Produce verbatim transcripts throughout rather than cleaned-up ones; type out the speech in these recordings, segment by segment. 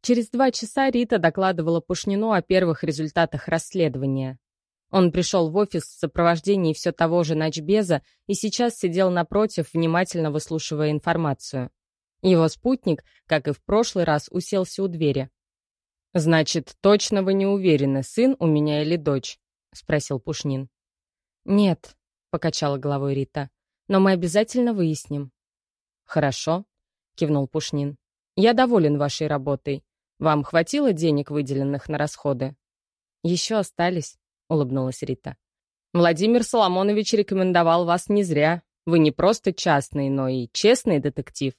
Через два часа Рита докладывала Пушнину о первых результатах расследования. Он пришел в офис в сопровождении все того же Начбеза и сейчас сидел напротив, внимательно выслушивая информацию. Его спутник, как и в прошлый раз, уселся у двери. «Значит, точно вы не уверены, сын у меня или дочь?» — спросил Пушнин. «Нет», — покачала головой Рита, — «но мы обязательно выясним». «Хорошо», — кивнул Пушнин. «Я доволен вашей работой. Вам хватило денег, выделенных на расходы?» «Еще остались», — улыбнулась Рита. «Владимир Соломонович рекомендовал вас не зря. Вы не просто частный, но и честный детектив».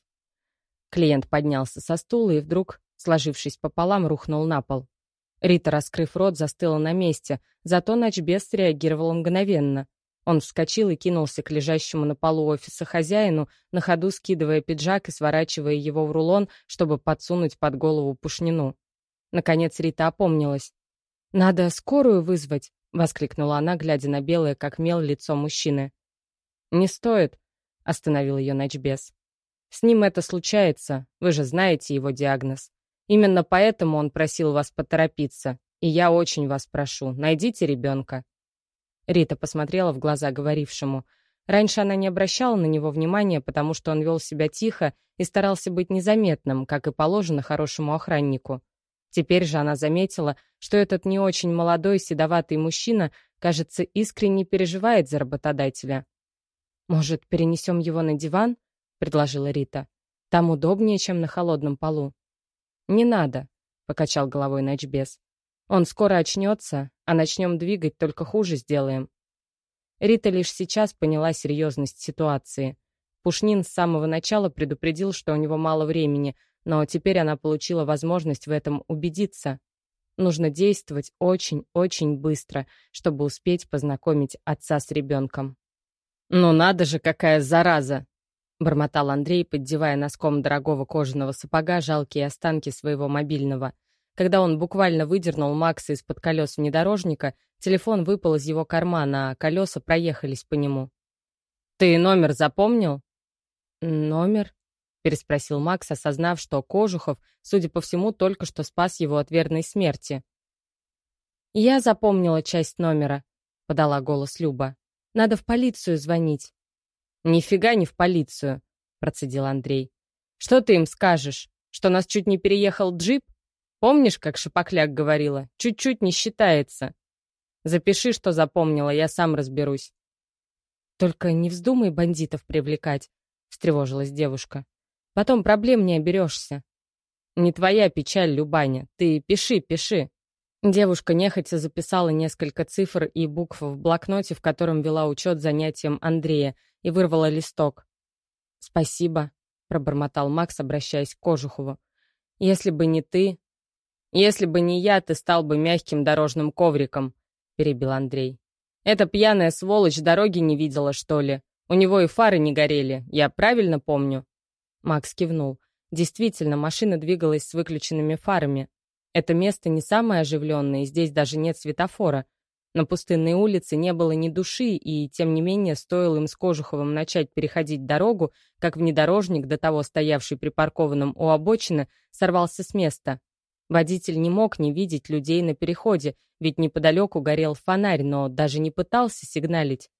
Клиент поднялся со стула и вдруг, сложившись пополам, рухнул на пол. Рита, раскрыв рот, застыла на месте, зато Начбез среагировал мгновенно. Он вскочил и кинулся к лежащему на полу офиса хозяину, на ходу скидывая пиджак и сворачивая его в рулон, чтобы подсунуть под голову Пушнину. Наконец Рита опомнилась. «Надо скорую вызвать!» — воскликнула она, глядя на белое, как мел, лицо мужчины. «Не стоит», — остановил ее Начбез. «С ним это случается, вы же знаете его диагноз. Именно поэтому он просил вас поторопиться, и я очень вас прошу, найдите ребенка». Рита посмотрела в глаза говорившему. Раньше она не обращала на него внимания, потому что он вел себя тихо и старался быть незаметным, как и положено хорошему охраннику. Теперь же она заметила, что этот не очень молодой седоватый мужчина, кажется, искренне переживает за работодателя. «Может, перенесем его на диван?» — предложила Рита. «Там удобнее, чем на холодном полу». «Не надо», — покачал головой Начбез. «Он скоро очнется, а начнем двигать, только хуже сделаем». Рита лишь сейчас поняла серьезность ситуации. Пушнин с самого начала предупредил, что у него мало времени, но теперь она получила возможность в этом убедиться. Нужно действовать очень-очень быстро, чтобы успеть познакомить отца с ребенком. «Ну надо же, какая зараза!» — бормотал Андрей, поддевая носком дорогого кожаного сапога жалкие останки своего мобильного. Когда он буквально выдернул Макса из-под колес внедорожника, телефон выпал из его кармана, а колеса проехались по нему. «Ты номер запомнил?» «Номер?» — переспросил Макс, осознав, что Кожухов, судя по всему, только что спас его от верной смерти. «Я запомнила часть номера», — подала голос Люба. «Надо в полицию звонить». «Нифига не в полицию», — процедил Андрей. «Что ты им скажешь? Что нас чуть не переехал джип? Помнишь, как Шапокляк говорила? Чуть-чуть не считается. Запиши, что запомнила, я сам разберусь». «Только не вздумай бандитов привлекать», — встревожилась девушка. «Потом проблем не оберешься». «Не твоя печаль, Любаня. Ты пиши, пиши». Девушка нехотя записала несколько цифр и букв в блокноте, в котором вела учет занятиям Андрея, и вырвала листок. «Спасибо», — пробормотал Макс, обращаясь к Кожухову. «Если бы не ты...» «Если бы не я, ты стал бы мягким дорожным ковриком», — перебил Андрей. «Эта пьяная сволочь дороги не видела, что ли? У него и фары не горели, я правильно помню?» Макс кивнул. Действительно, машина двигалась с выключенными фарами. Это место не самое оживленное, и здесь даже нет светофора. На пустынной улице не было ни души, и, тем не менее, стоило им с Кожуховым начать переходить дорогу, как внедорожник, до того стоявший припаркованным у обочины, сорвался с места. Водитель не мог не видеть людей на переходе, ведь неподалеку горел фонарь, но даже не пытался сигналить.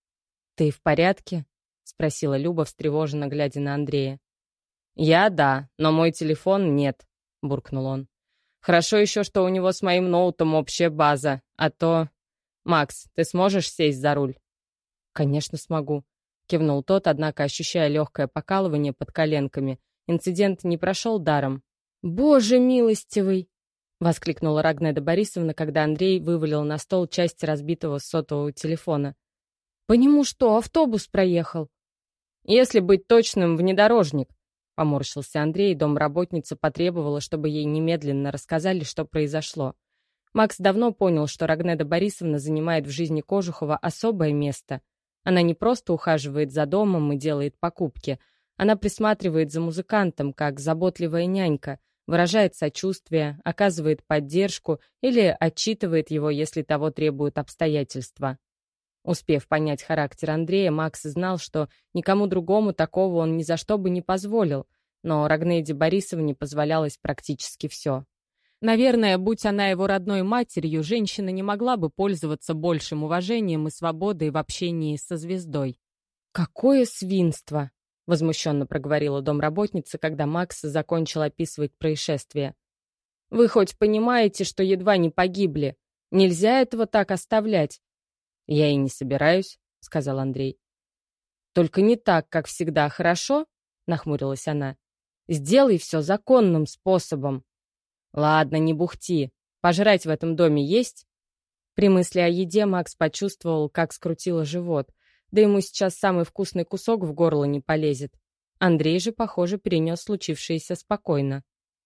«Ты в порядке?» — спросила Люба, встревоженно глядя на Андрея. «Я — да, но мой телефон — нет», — буркнул он. «Хорошо еще, что у него с моим ноутом общая база, а то... Макс, ты сможешь сесть за руль?» «Конечно смогу», — кивнул тот, однако ощущая легкое покалывание под коленками. Инцидент не прошел даром. «Боже милостивый!» — воскликнула Рагнеда Борисовна, когда Андрей вывалил на стол часть разбитого сотового телефона. «По нему что, автобус проехал?» «Если быть точным, внедорожник», — поморщился Андрей, и домработница потребовала, чтобы ей немедленно рассказали, что произошло. Макс давно понял, что Рагнеда Борисовна занимает в жизни Кожухова особое место. Она не просто ухаживает за домом и делает покупки. Она присматривает за музыкантом, как заботливая нянька, выражает сочувствие, оказывает поддержку или отчитывает его, если того требуют обстоятельства. Успев понять характер Андрея, Макс знал, что никому другому такого он ни за что бы не позволил, но Рогнеде Борисовне позволялось практически все. Наверное, будь она его родной матерью, женщина не могла бы пользоваться большим уважением и свободой в общении со звездой. «Какое свинство!» — возмущенно проговорила домработница, когда Макс закончил описывать происшествие. «Вы хоть понимаете, что едва не погибли? Нельзя этого так оставлять!» «Я и не собираюсь», — сказал Андрей. «Только не так, как всегда, хорошо?» — нахмурилась она. «Сделай все законным способом». «Ладно, не бухти. Пожрать в этом доме есть?» При мысли о еде Макс почувствовал, как скрутило живот. Да ему сейчас самый вкусный кусок в горло не полезет. Андрей же, похоже, перенес случившееся спокойно.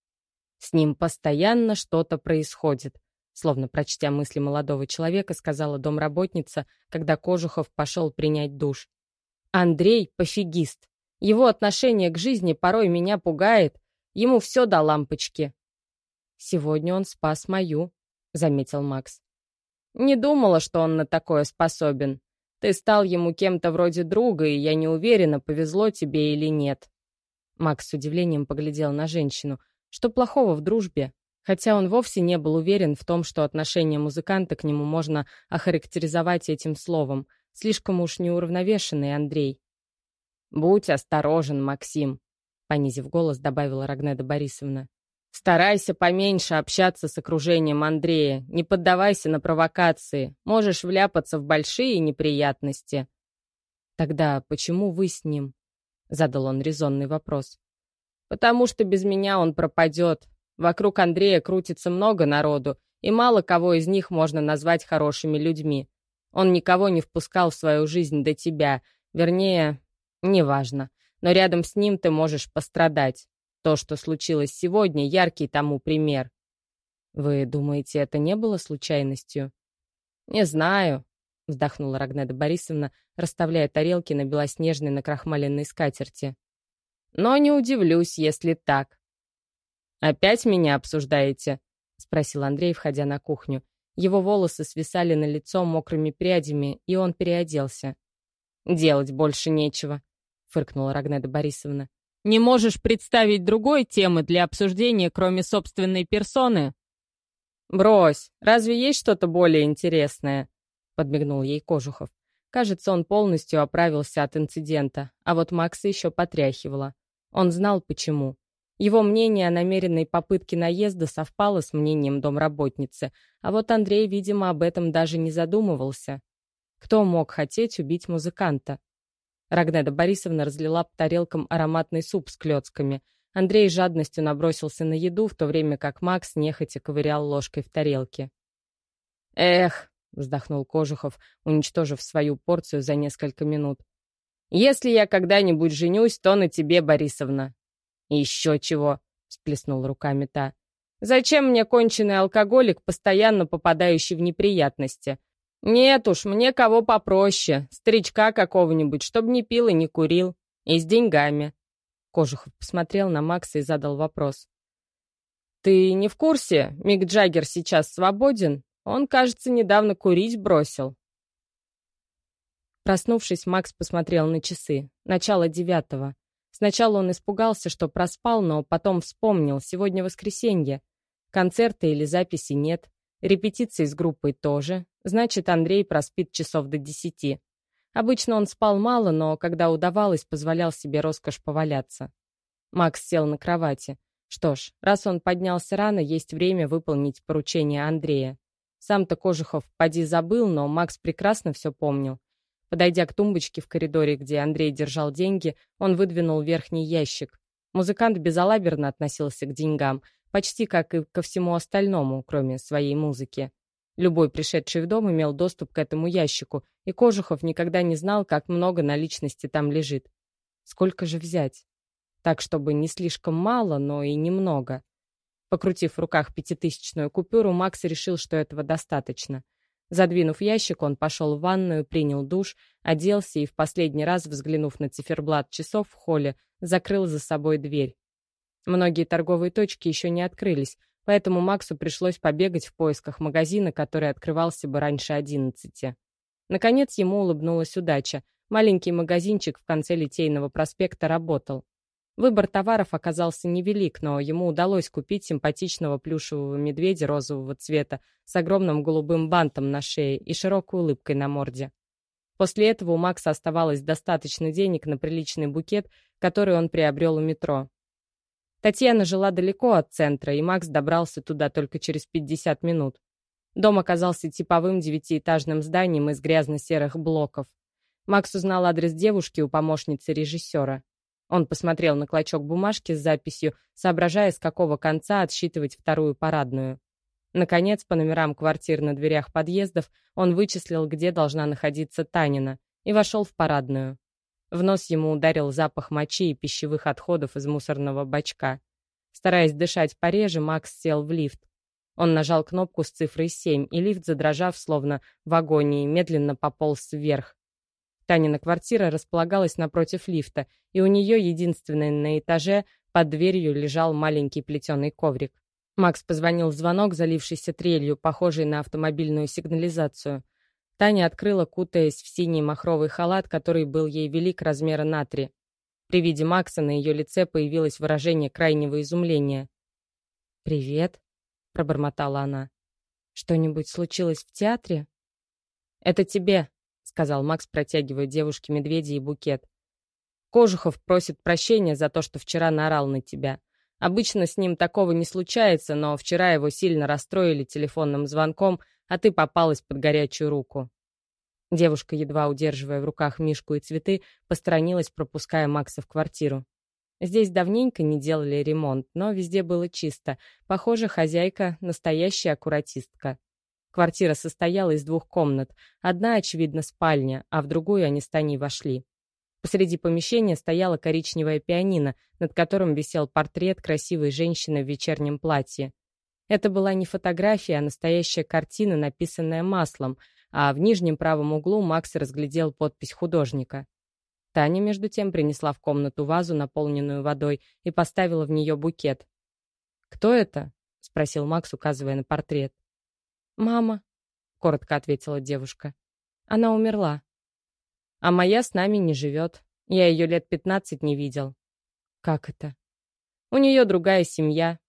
«С ним постоянно что-то происходит», словно прочтя мысли молодого человека, сказала домработница, когда Кожухов пошел принять душ. «Андрей — пофигист. Его отношение к жизни порой меня пугает. Ему все до лампочки». «Сегодня он спас мою», — заметил Макс. «Не думала, что он на такое способен. Ты стал ему кем-то вроде друга, и я не уверена, повезло тебе или нет». Макс с удивлением поглядел на женщину. Что плохого в дружбе? Хотя он вовсе не был уверен в том, что отношение музыканта к нему можно охарактеризовать этим словом. Слишком уж неуравновешенный Андрей. «Будь осторожен, Максим», — понизив голос, добавила Рогнеда Борисовна. «Старайся поменьше общаться с окружением Андрея, не поддавайся на провокации, можешь вляпаться в большие неприятности». «Тогда почему вы с ним?» — задал он резонный вопрос. «Потому что без меня он пропадет. Вокруг Андрея крутится много народу, и мало кого из них можно назвать хорошими людьми. Он никого не впускал в свою жизнь до тебя, вернее, неважно, но рядом с ним ты можешь пострадать. То, что случилось сегодня, яркий тому пример». «Вы думаете, это не было случайностью?» «Не знаю», — вздохнула Рогнеда Борисовна, расставляя тарелки на белоснежной накрахмаленной скатерти. «Но не удивлюсь, если так». «Опять меня обсуждаете?» — спросил Андрей, входя на кухню. Его волосы свисали на лицо мокрыми прядями, и он переоделся. «Делать больше нечего», — фыркнула Рогнеда Борисовна. «Не можешь представить другой темы для обсуждения, кроме собственной персоны?» «Брось, разве есть что-то более интересное?» — подмигнул ей Кожухов. Кажется, он полностью оправился от инцидента, а вот Макса еще потряхивало. Он знал, почему. Его мнение о намеренной попытке наезда совпало с мнением домработницы, а вот Андрей, видимо, об этом даже не задумывался. Кто мог хотеть убить музыканта? Рогнеда Борисовна разлила по тарелкам ароматный суп с клёцками. Андрей с жадностью набросился на еду, в то время как Макс нехотя ковырял ложкой в тарелке. «Эх», — вздохнул Кожухов, уничтожив свою порцию за несколько минут. «Если я когда-нибудь женюсь, то на тебе, Борисовна». «Еще чего», — всплеснула руками та. «Зачем мне конченый алкоголик, постоянно попадающий в неприятности? Нет уж, мне кого попроще, старичка какого-нибудь, чтоб не пил и не курил. И с деньгами». Кожухов посмотрел на Макса и задал вопрос. «Ты не в курсе? Мик Джаггер сейчас свободен? Он, кажется, недавно курить бросил». Проснувшись, Макс посмотрел на часы. Начало девятого. Сначала он испугался, что проспал, но потом вспомнил. Сегодня воскресенье. Концерта или записи нет. Репетиции с группой тоже. Значит, Андрей проспит часов до десяти. Обычно он спал мало, но, когда удавалось, позволял себе роскошь поваляться. Макс сел на кровати. Что ж, раз он поднялся рано, есть время выполнить поручение Андрея. Сам-то Кожухов поди забыл, но Макс прекрасно все помнил. Подойдя к тумбочке в коридоре, где Андрей держал деньги, он выдвинул верхний ящик. Музыкант безалаберно относился к деньгам, почти как и ко всему остальному, кроме своей музыки. Любой пришедший в дом имел доступ к этому ящику, и Кожухов никогда не знал, как много наличности там лежит. Сколько же взять? Так, чтобы не слишком мало, но и немного. Покрутив в руках пятитысячную купюру, Макс решил, что этого достаточно. Задвинув ящик, он пошел в ванную, принял душ, оделся и, в последний раз, взглянув на циферблат часов в холле, закрыл за собой дверь. Многие торговые точки еще не открылись, поэтому Максу пришлось побегать в поисках магазина, который открывался бы раньше одиннадцати. Наконец ему улыбнулась удача. Маленький магазинчик в конце Литейного проспекта работал. Выбор товаров оказался невелик, но ему удалось купить симпатичного плюшевого медведя розового цвета с огромным голубым бантом на шее и широкой улыбкой на морде. После этого у Макса оставалось достаточно денег на приличный букет, который он приобрел у метро. Татьяна жила далеко от центра, и Макс добрался туда только через пятьдесят минут. Дом оказался типовым девятиэтажным зданием из грязно-серых блоков. Макс узнал адрес девушки у помощницы режиссера. Он посмотрел на клочок бумажки с записью, соображая, с какого конца отсчитывать вторую парадную. Наконец, по номерам квартир на дверях подъездов, он вычислил, где должна находиться Танина, и вошел в парадную. В нос ему ударил запах мочи и пищевых отходов из мусорного бачка. Стараясь дышать пореже, Макс сел в лифт. Он нажал кнопку с цифрой семь, и лифт, задрожав, словно в агонии, медленно пополз вверх. Танина квартира располагалась напротив лифта, и у нее, единственной на этаже, под дверью лежал маленький плетеный коврик. Макс позвонил в звонок, залившийся трелью, похожей на автомобильную сигнализацию. Таня открыла, кутаясь в синий махровый халат, который был ей велик размера на три. При виде Макса на ее лице появилось выражение крайнего изумления. «Привет», — пробормотала она. «Что-нибудь случилось в театре?» «Это тебе», — сказал Макс, протягивая девушке медведя и букет. «Кожухов просит прощения за то, что вчера наорал на тебя. Обычно с ним такого не случается, но вчера его сильно расстроили телефонным звонком, а ты попалась под горячую руку». Девушка, едва удерживая в руках мишку и цветы, посторонилась, пропуская Макса в квартиру. Здесь давненько не делали ремонт, но везде было чисто. Похоже, хозяйка — настоящая аккуратистка. Квартира состояла из двух комнат. Одна, очевидно, спальня, а в другую они с Таней вошли. Посреди помещения стояла коричневая пианино, над которым висел портрет красивой женщины в вечернем платье. Это была не фотография, а настоящая картина, написанная маслом, а в нижнем правом углу Макс разглядел подпись художника. Таня, между тем, принесла в комнату вазу, наполненную водой, и поставила в нее букет. «Кто это?» — спросил Макс, указывая на портрет. «Мама», — коротко ответила девушка. «Она умерла. А моя с нами не живет. Я ее лет пятнадцать не видел». «Как это?» «У нее другая семья».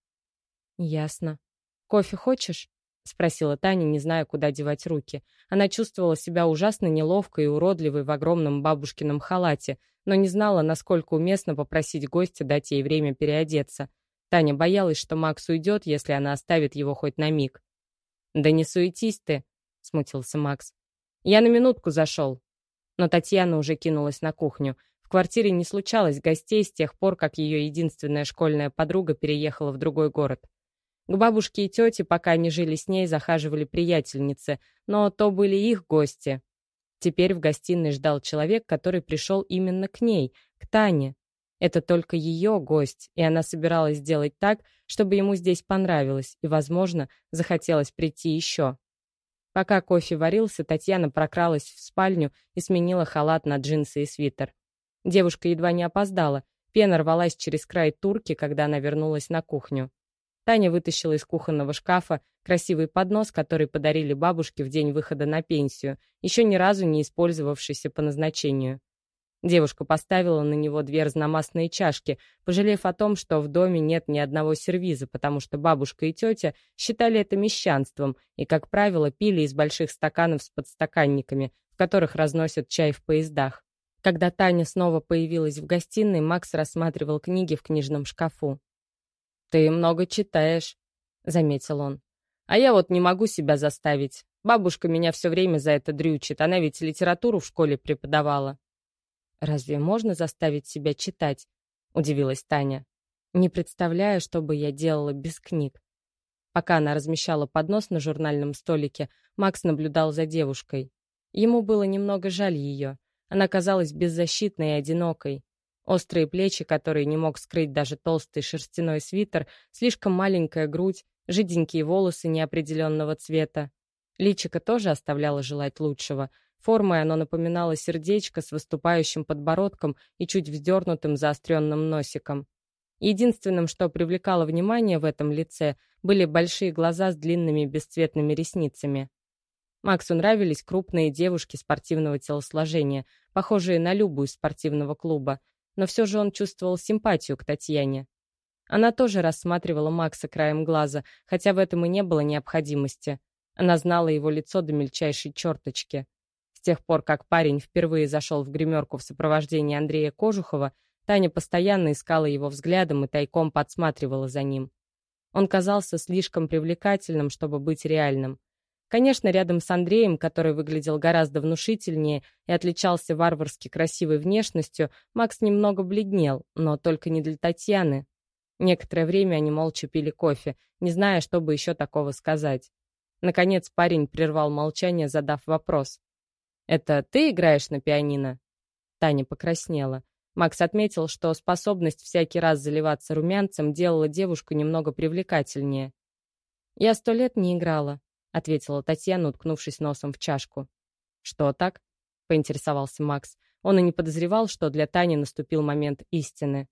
«Ясно. Кофе хочешь?» — спросила Таня, не зная, куда девать руки. Она чувствовала себя ужасно неловко и уродливой в огромном бабушкином халате, но не знала, насколько уместно попросить гостя дать ей время переодеться. Таня боялась, что Макс уйдет, если она оставит его хоть на миг. «Да не суетись ты», — смутился Макс. «Я на минутку зашел». Но Татьяна уже кинулась на кухню. В квартире не случалось гостей с тех пор, как ее единственная школьная подруга переехала в другой город. К бабушке и тете, пока они жили с ней, захаживали приятельницы, но то были их гости. Теперь в гостиной ждал человек, который пришел именно к ней, к Тане. Это только ее гость, и она собиралась сделать так, чтобы ему здесь понравилось и, возможно, захотелось прийти еще. Пока кофе варился, Татьяна прокралась в спальню и сменила халат на джинсы и свитер. Девушка едва не опоздала. Пена рвалась через край турки, когда она вернулась на кухню. Таня вытащила из кухонного шкафа красивый поднос, который подарили бабушке в день выхода на пенсию, еще ни разу не использовавшийся по назначению. Девушка поставила на него две разномастные чашки, пожалев о том, что в доме нет ни одного сервиза, потому что бабушка и тетя считали это мещанством и, как правило, пили из больших стаканов с подстаканниками, в которых разносят чай в поездах. Когда Таня снова появилась в гостиной, Макс рассматривал книги в книжном шкафу. «Ты много читаешь», — заметил он. «А я вот не могу себя заставить. Бабушка меня все время за это дрючит, она ведь литературу в школе преподавала». «Разве можно заставить себя читать?» — удивилась Таня. «Не представляю, что бы я делала без книг». Пока она размещала поднос на журнальном столике, Макс наблюдал за девушкой. Ему было немного жаль ее. Она казалась беззащитной и одинокой. Острые плечи, которые не мог скрыть даже толстый шерстяной свитер, слишком маленькая грудь, жиденькие волосы неопределенного цвета. Личико тоже оставляло желать лучшего. Формой оно напоминало сердечко с выступающим подбородком и чуть вздернутым заостренным носиком. Единственным, что привлекало внимание в этом лице, были большие глаза с длинными бесцветными ресницами. Максу нравились крупные девушки спортивного телосложения, похожие на Любу из спортивного клуба. но все же он чувствовал симпатию к Татьяне. Она тоже рассматривала Макса краем глаза, хотя в этом и не было необходимости. Она знала его лицо до мельчайшей черточки. С тех пор, как парень впервые зашел в гримерку в сопровождении Андрея Кожухова, Таня постоянно искала его взглядом и тайком подсматривала за ним. Он казался слишком привлекательным, чтобы быть реальным. Конечно, рядом с Андреем, который выглядел гораздо внушительнее и отличался варварски красивой внешностью, Макс немного бледнел, но только не для Татьяны. Некоторое время они молча пили кофе, не зная, что бы еще такого сказать. Наконец парень прервал молчание, задав вопрос. «Это ты играешь на пианино?» Таня покраснела. Макс отметил, что способность всякий раз заливаться румянцем делала девушку немного привлекательнее. «Я сто лет не играла», — ответила Татьяна, уткнувшись носом в чашку. «Что так?» — поинтересовался Макс. Он и не подозревал, что для Тани наступил момент истины.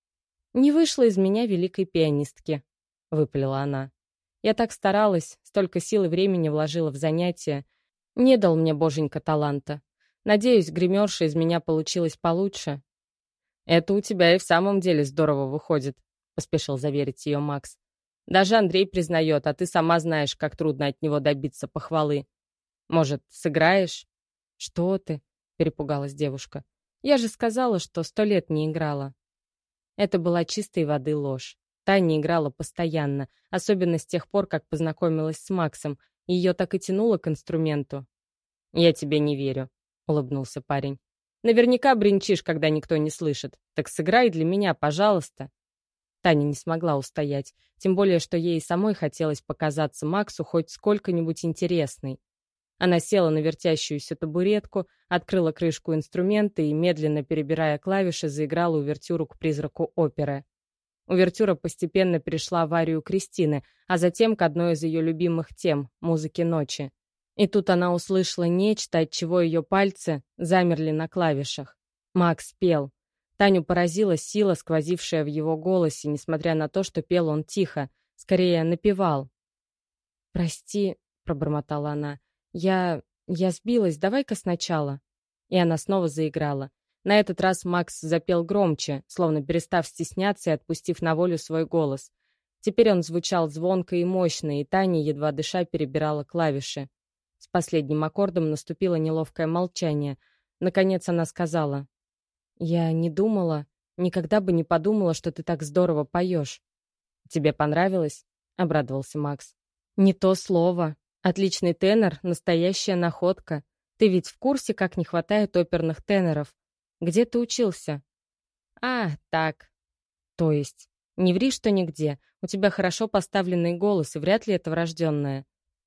«Не вышло из меня великой пианистки», — выпалила она. «Я так старалась, столько сил и времени вложила в занятия. Не дал мне боженька таланта. Надеюсь, гримерша из меня получилась получше». «Это у тебя и в самом деле здорово выходит», — поспешил заверить ее Макс. «Даже Андрей признает, а ты сама знаешь, как трудно от него добиться похвалы. Может, сыграешь?» «Что ты?» — перепугалась девушка. «Я же сказала, что сто лет не играла». Это была чистой воды ложь. Таня играла постоянно, особенно с тех пор, как познакомилась с Максом. Ее так и тянуло к инструменту. «Я тебе не верю», — улыбнулся парень. «Наверняка бренчишь, когда никто не слышит. Так сыграй для меня, пожалуйста». Таня не смогла устоять, тем более, что ей самой хотелось показаться Максу хоть сколько-нибудь интересной. Она села на вертящуюся табуретку, открыла крышку инструмента и, медленно перебирая клавиши, заиграла увертюру к «Призраку оперы». Увертюра постепенно перешла в арию Кристины, а затем к одной из ее любимых тем — музыке ночи. И тут она услышала нечто, от чего ее пальцы замерли на клавишах. Макс пел. Таню поразила сила, сквозившая в его голосе, несмотря на то, что пел он тихо, скорее напевал. «Прости», — пробормотала она, — «я... я сбилась, давай-ка сначала». И она снова заиграла. На этот раз Макс запел громче, словно перестав стесняться и отпустив на волю свой голос. Теперь он звучал звонко и мощно, и Таня, едва дыша, перебирала клавиши. С последним аккордом наступило неловкое молчание. Наконец она сказала: «Я не думала, никогда бы не подумала, что ты так здорово поешь». «Тебе понравилось?» — обрадовался Макс. «Не то слово. Отличный тенор, настоящая находка. Ты ведь в курсе, как не хватает оперных теноров? Где ты учился?» «А, так. То есть? Не ври, что нигде. У тебя хорошо поставленный голос, и вряд ли это врожденное».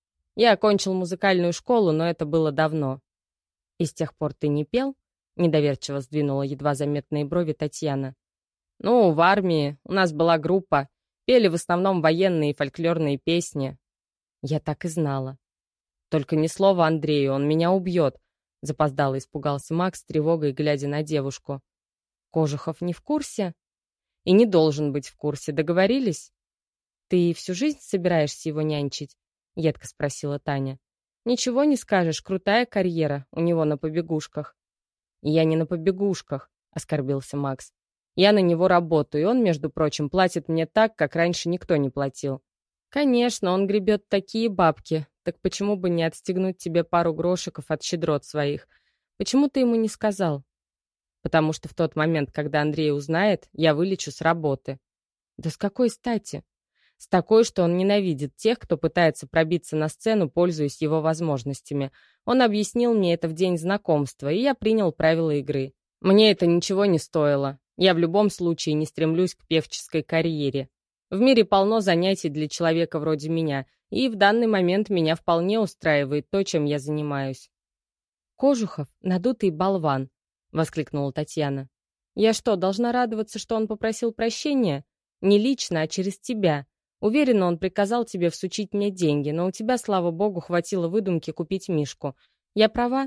«Я окончил музыкальную школу, но это было давно». «И с тех пор ты не пел?» — недоверчиво сдвинула едва заметные брови Татьяна. «Ну, в армии у нас была группа. Пели в основном военные и фольклорные песни». «Я так и знала». «Только ни слова Андрею, он меня убьет», — запоздало испугался Макс, с тревогой глядя на девушку. «Кожухов не в курсе?» «И не должен быть в курсе. Договорились?» «Ты всю жизнь собираешься его нянчить?» — едко спросила Таня. «Ничего не скажешь, крутая карьера у него на побегушках». «Я не на побегушках», — оскорбился Макс. «Я на него работаю, и он, между прочим, платит мне так, как раньше никто не платил». «Конечно, он гребет такие бабки. Так почему бы не отстегнуть тебе пару грошиков от щедрот своих? Почему ты ему не сказал?» «Потому что в тот момент, когда Андрей узнает, я вылечу с работы». «Да с какой стати?» «С такой, что он ненавидит тех, кто пытается пробиться на сцену, пользуясь его возможностями. Он объяснил мне это в день знакомства, и я принял правила игры. Мне это ничего не стоило. Я в любом случае не стремлюсь к певческой карьере. В мире полно занятий для человека вроде меня, и в данный момент меня вполне устраивает то, чем я занимаюсь». «Кожухов — надутый болван», — воскликнула Татьяна. «Я что, должна радоваться, что он попросил прощения? Не лично, а через тебя. Уверена, он приказал тебе всучить мне деньги, но у тебя, слава богу, хватило выдумки купить Мишку. Я права?»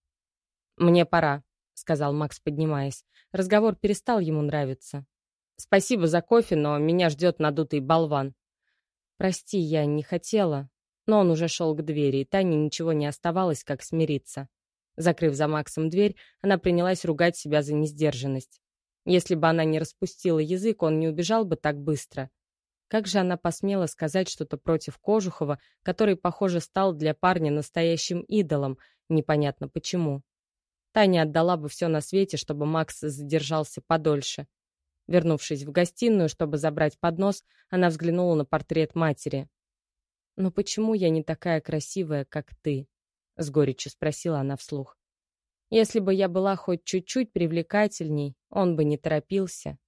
«Мне пора», — сказал Макс, поднимаясь. Разговор перестал ему нравиться. «Спасибо за кофе, но меня ждет надутый болван». «Прости, я не хотела». Но он уже шел к двери, и Тане ничего не оставалось, как смириться. Закрыв за Максом дверь, она принялась ругать себя за несдержанность. Если бы она не распустила язык, он не убежал бы так быстро. Как же она посмела сказать что-то против Кожухова, который, похоже, стал для парня настоящим идолом, непонятно почему. Таня отдала бы все на свете, чтобы Макс задержался подольше. Вернувшись в гостиную, чтобы забрать поднос, она взглянула на портрет матери. «Но почему я не такая красивая, как ты?» — с горечью спросила она вслух. «Если бы я была хоть чуть-чуть привлекательней, он бы не торопился».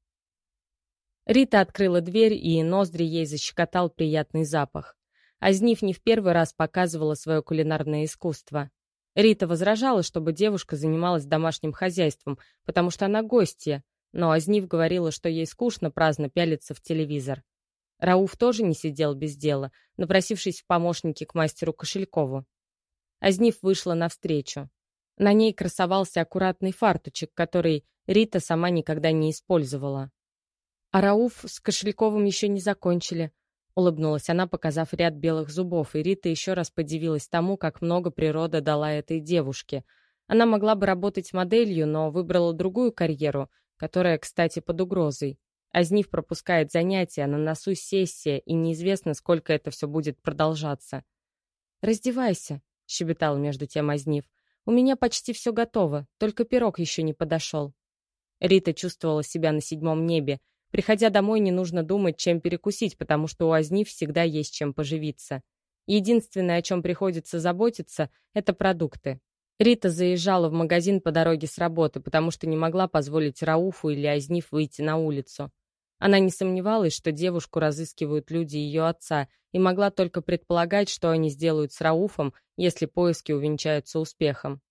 Рита открыла дверь, и ноздри ей защекотал приятный запах. Азниф не в первый раз показывала свое кулинарное искусство. Рита возражала, чтобы девушка занималась домашним хозяйством, потому что она гостья, но Азниф говорила, что ей скучно праздно пялиться в телевизор. Рауф тоже не сидел без дела, напросившись в помощники к мастеру Кошелькову. Азниф вышла навстречу. На ней красовался аккуратный фартучек, который Рита сама никогда не использовала. «А Рауф с Кошельковым еще не закончили», — улыбнулась она, показав ряд белых зубов, и Рита еще раз подивилась тому, как много природа дала этой девушке. Она могла бы работать моделью, но выбрала другую карьеру, которая, кстати, под угрозой. Азниф пропускает занятия, на носу сессия, и неизвестно, сколько это все будет продолжаться. «Раздевайся», — щебетал между тем Азниф. «У меня почти все готово, только пирог еще не подошел». Рита чувствовала себя на седьмом небе. Приходя домой, не нужно думать, чем перекусить, потому что у Азниф всегда есть чем поживиться. Единственное, о чем приходится заботиться, это продукты. Рита заезжала в магазин по дороге с работы, потому что не могла позволить Рауфу или Азниф выйти на улицу. Она не сомневалась, что девушку разыскивают люди ее отца, и могла только предполагать, что они сделают с Рауфом, если поиски увенчаются успехом.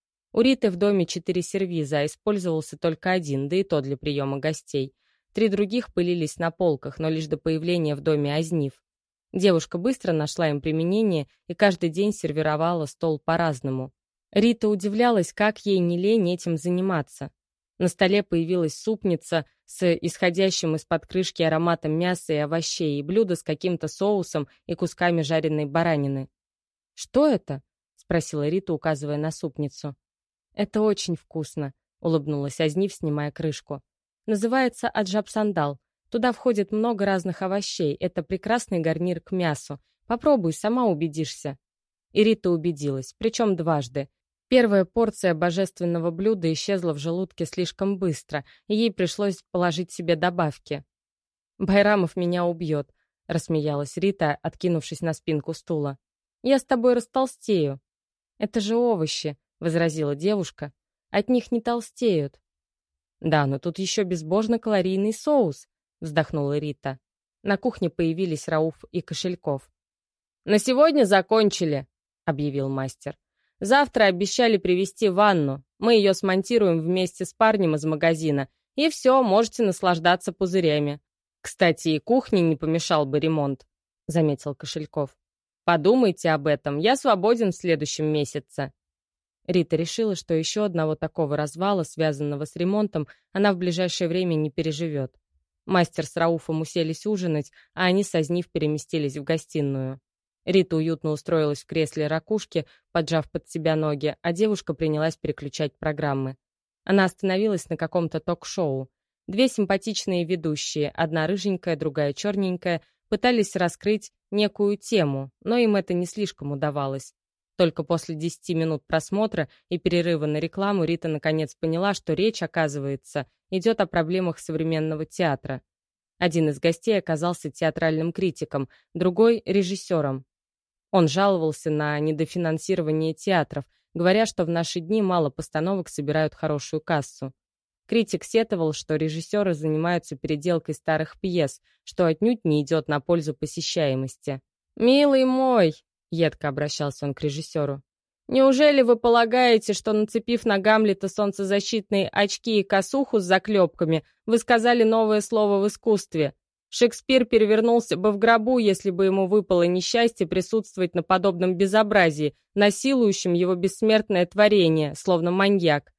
У Риты в доме четыре сервиза, а использовался только один, да и то для приема гостей. Три других пылились на полках, но лишь до появления в доме Азниф. Девушка быстро нашла им применение и каждый день сервировала стол по-разному. Рита удивлялась, как ей не лень этим заниматься. На столе появилась супница с исходящим из-под крышки ароматом мяса и овощей, и блюдо с каким-то соусом и кусками жареной баранины. «Что это?» — спросила Рита, указывая на супницу. «Это очень вкусно», — улыбнулась Азниф, снимая крышку. «Называется аджап-сандал. Туда входит много разных овощей. Это прекрасный гарнир к мясу. Попробуй, сама убедишься». И Рита убедилась, причем дважды. Первая порция божественного блюда исчезла в желудке слишком быстро, и ей пришлось положить себе добавки. «Байрамов меня убьет», — рассмеялась Рита, откинувшись на спинку стула. «Я с тобой растолстею». «Это же овощи», — возразила девушка. «От них не толстеют». «Да, но тут еще безбожно калорийный соус», — вздохнула Рита. На кухне появились Рауф и Кошельков. «На сегодня закончили», — объявил мастер. «Завтра обещали привезти ванну. Мы ее смонтируем вместе с парнем из магазина. И все, можете наслаждаться пузырями. Кстати, и кухне не помешал бы ремонт», — заметил Кошельков. «Подумайте об этом. Я свободен в следующем месяце». Рита решила, что еще одного такого развала, связанного с ремонтом, она в ближайшее время не переживет. Мастер с Рауфом уселись ужинать, а они с Азниф переместились в гостиную. Рита уютно устроилась в кресле ракушки, поджав под себя ноги, а девушка принялась переключать программы. Она остановилась на каком-то ток-шоу. Две симпатичные ведущие, одна рыженькая, другая черненькая, пытались раскрыть некую тему, но им это не слишком удавалось. Только после десяти минут просмотра и перерыва на рекламу Рита наконец поняла, что речь, оказывается, идет о проблемах современного театра. Один из гостей оказался театральным критиком, другой — режиссером. Он жаловался на недофинансирование театров, говоря, что в наши дни мало постановок собирают хорошую кассу. Критик сетовал, что режиссеры занимаются переделкой старых пьес, что отнюдь не идет на пользу посещаемости. «Милый мой!» — едко обращался он к режиссеру. «Неужели вы полагаете, что, нацепив на Гамлета солнцезащитные очки и косуху с заклепками, вы сказали новое слово в искусстве? Шекспир перевернулся бы в гробу, если бы ему выпало несчастье присутствовать на подобном безобразии, насилующем его бессмертное творение, словно маньяк».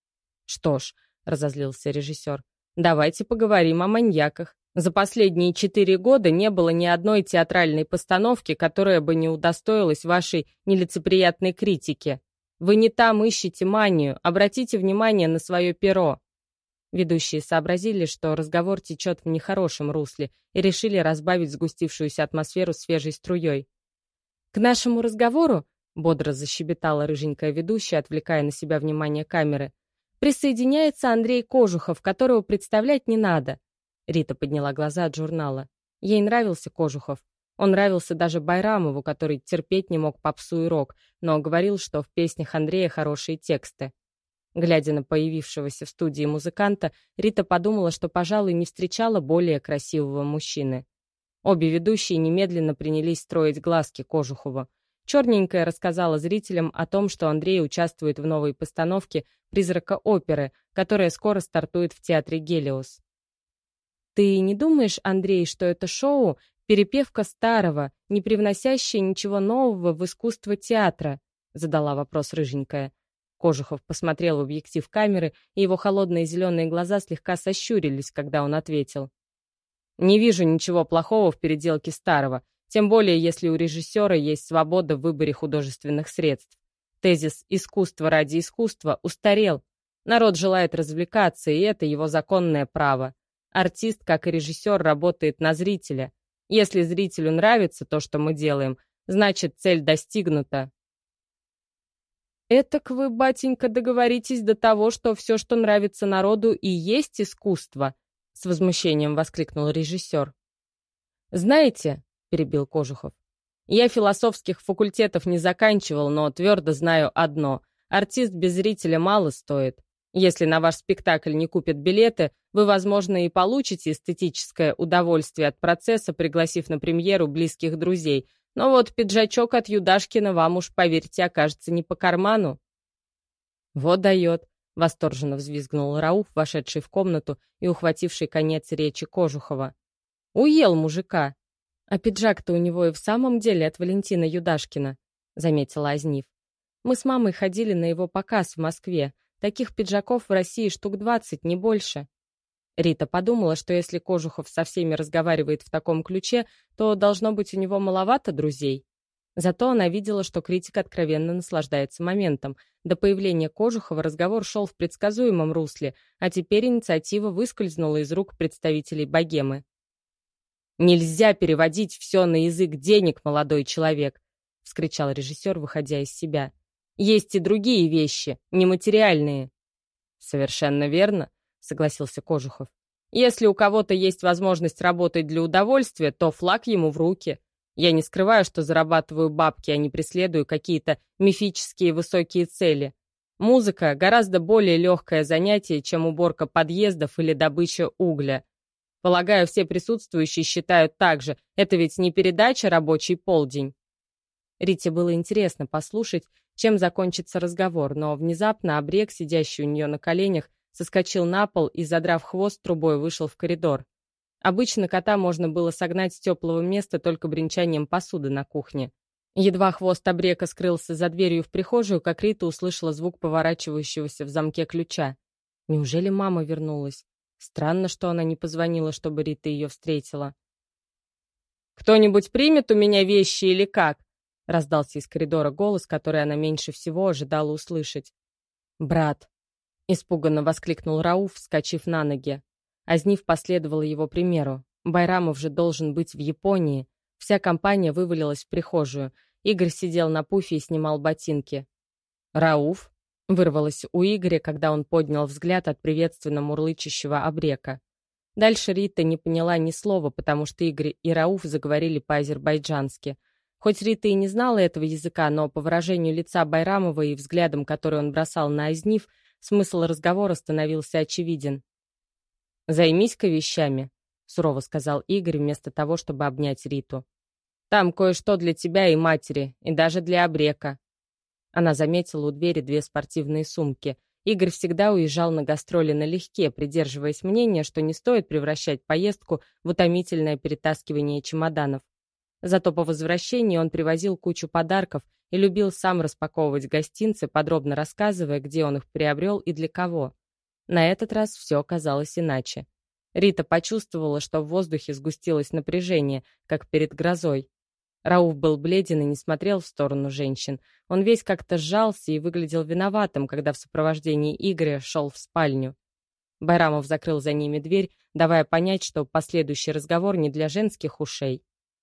«Что ж», — разозлился режиссер, — «давайте поговорим о маньяках. За последние четыре года не было ни одной театральной постановки, которая бы не удостоилась вашей нелицеприятной критики. Вы не там ищете манию, обратите внимание на свое перо». Ведущие сообразили, что разговор течет в нехорошем русле, и решили разбавить сгустившуюся атмосферу свежей струей. «К нашему разговору», — бодро защебетала рыженькая ведущая, отвлекая на себя внимание камеры, «присоединяется Андрей Кожухов, которого представлять не надо». Рита подняла глаза от журнала. Ей нравился Кожухов. Он нравился даже Байрамову, который терпеть не мог попсу и рок, но говорил, что в песнях Андрея хорошие тексты. Глядя на появившегося в студии музыканта, Рита подумала, что, пожалуй, не встречала более красивого мужчины. Обе ведущие немедленно принялись строить глазки Кожухову. Черненькая рассказала зрителям о том, что Андрей участвует в новой постановке «Призрака оперы», которая скоро стартует в театре «Гелиос». «Ты не думаешь, Андрей, что это шоу — перепевка старого, не привносящее ничего нового в искусство театра?» — задала вопрос рыженькая. Кожухов посмотрел в объектив камеры, и его холодные зеленые глаза слегка сощурились, когда он ответил. «Не вижу ничего плохого в переделке старого, тем более если у режиссера есть свобода в выборе художественных средств. Тезис «искусство ради искусства» устарел. Народ желает развлекаться, и это его законное право. Артист, как и режиссер, работает на зрителя. Если зрителю нравится то, что мы делаем, значит, цель достигнута». «Этак вы, батенька, договоритесь до того, что все, что нравится народу, и есть искусство», — с возмущением воскликнул режиссер. «Знаете», — перебил Кожухов, — «я философских факультетов не заканчивал, но твердо знаю одно — артист без зрителя мало стоит. Если на ваш спектакль не купят билеты, вы, возможно, и получите эстетическое удовольствие от процесса, пригласив на премьеру близких друзей, но вот пиджачок от Юдашкина вам уж, поверьте, окажется не по карману». «Вот дает», — восторженно взвизгнул Рауф, вошедший в комнату и ухвативший конец речи Кожухова. «Уел мужика». «А пиджак-то у него и в самом деле от Валентина Юдашкина», — заметила Азнив. «Мы с мамой ходили на его показ в Москве. Таких пиджаков в России штук двадцать, не больше». Рита подумала, что если Кожухов со всеми разговаривает в таком ключе, то должно быть у него маловато друзей. Зато она видела, что критик откровенно наслаждается моментом. До появления Кожухова разговор шел в предсказуемом русле, а теперь инициатива выскользнула из рук представителей богемы. «Нельзя переводить все на язык денег, молодой человек!» — вскричал режиссер, выходя из себя. «Есть и другие вещи, нематериальные». «Совершенно верно», — согласился Кожухов. «Если у кого-то есть возможность работать для удовольствия, то флаг ему в руки. Я не скрываю, что зарабатываю бабки, а не преследую какие-то мифические высокие цели. Музыка — гораздо более легкое занятие, чем уборка подъездов или добыча угля. Полагаю, все присутствующие считают так же. Это ведь не передача «Рабочий полдень». Рите было интересно послушать, чем закончится разговор, но внезапно Абрек, сидящий у нее на коленях, соскочил на пол и, задрав хвост, трубой вышел в коридор. Обычно кота можно было согнать с теплого места только бренчанием посуды на кухне. Едва хвост Абрека скрылся за дверью в прихожую, как Рита услышала звук поворачивающегося в замке ключа. Неужели мама вернулась? Странно, что она не позвонила, чтобы Рита ее встретила. «Кто-нибудь примет у меня вещи или как?» — раздался из коридора голос, который она меньше всего ожидала услышать. «Брат!» — испуганно воскликнул Рауф, вскочив на ноги. Азнив последовала его примеру. Байрамов же должен быть в Японии. Вся компания вывалилась в прихожую. Игорь сидел на пуфе и снимал ботинки. «Рауф?» — вырвалось у Игоря, когда он поднял взгляд от приветственно мурлычущего Абрека. Дальше Рита не поняла ни слова, потому что Игорь и Рауф заговорили по-азербайджански. Хоть Рита и не знала этого языка, но по выражению лица Байрамова и взглядам, который он бросал на Азнив, смысл разговора становился очевиден. «Займись-ка вещами», — сурово сказал Игорь вместо того, чтобы обнять Риту. «Там кое-что для тебя и матери, и даже для Абрека». Она заметила у двери две спортивные сумки. Игорь всегда уезжал на гастроли налегке, придерживаясь мнения, что не стоит превращать поездку в утомительное перетаскивание чемоданов. Зато по возвращении он привозил кучу подарков и любил сам распаковывать гостинцы, подробно рассказывая, где он их приобрел и для кого. На этот раз все оказалось иначе. Рита почувствовала, что в воздухе сгустилось напряжение, как перед грозой. Рауф был бледен и не смотрел в сторону женщин. Он весь как-то сжался и выглядел виноватым, когда в сопровождении Игоря шел в спальню. Байрамов закрыл за ними дверь, давая понять, что последующий разговор не для женских ушей.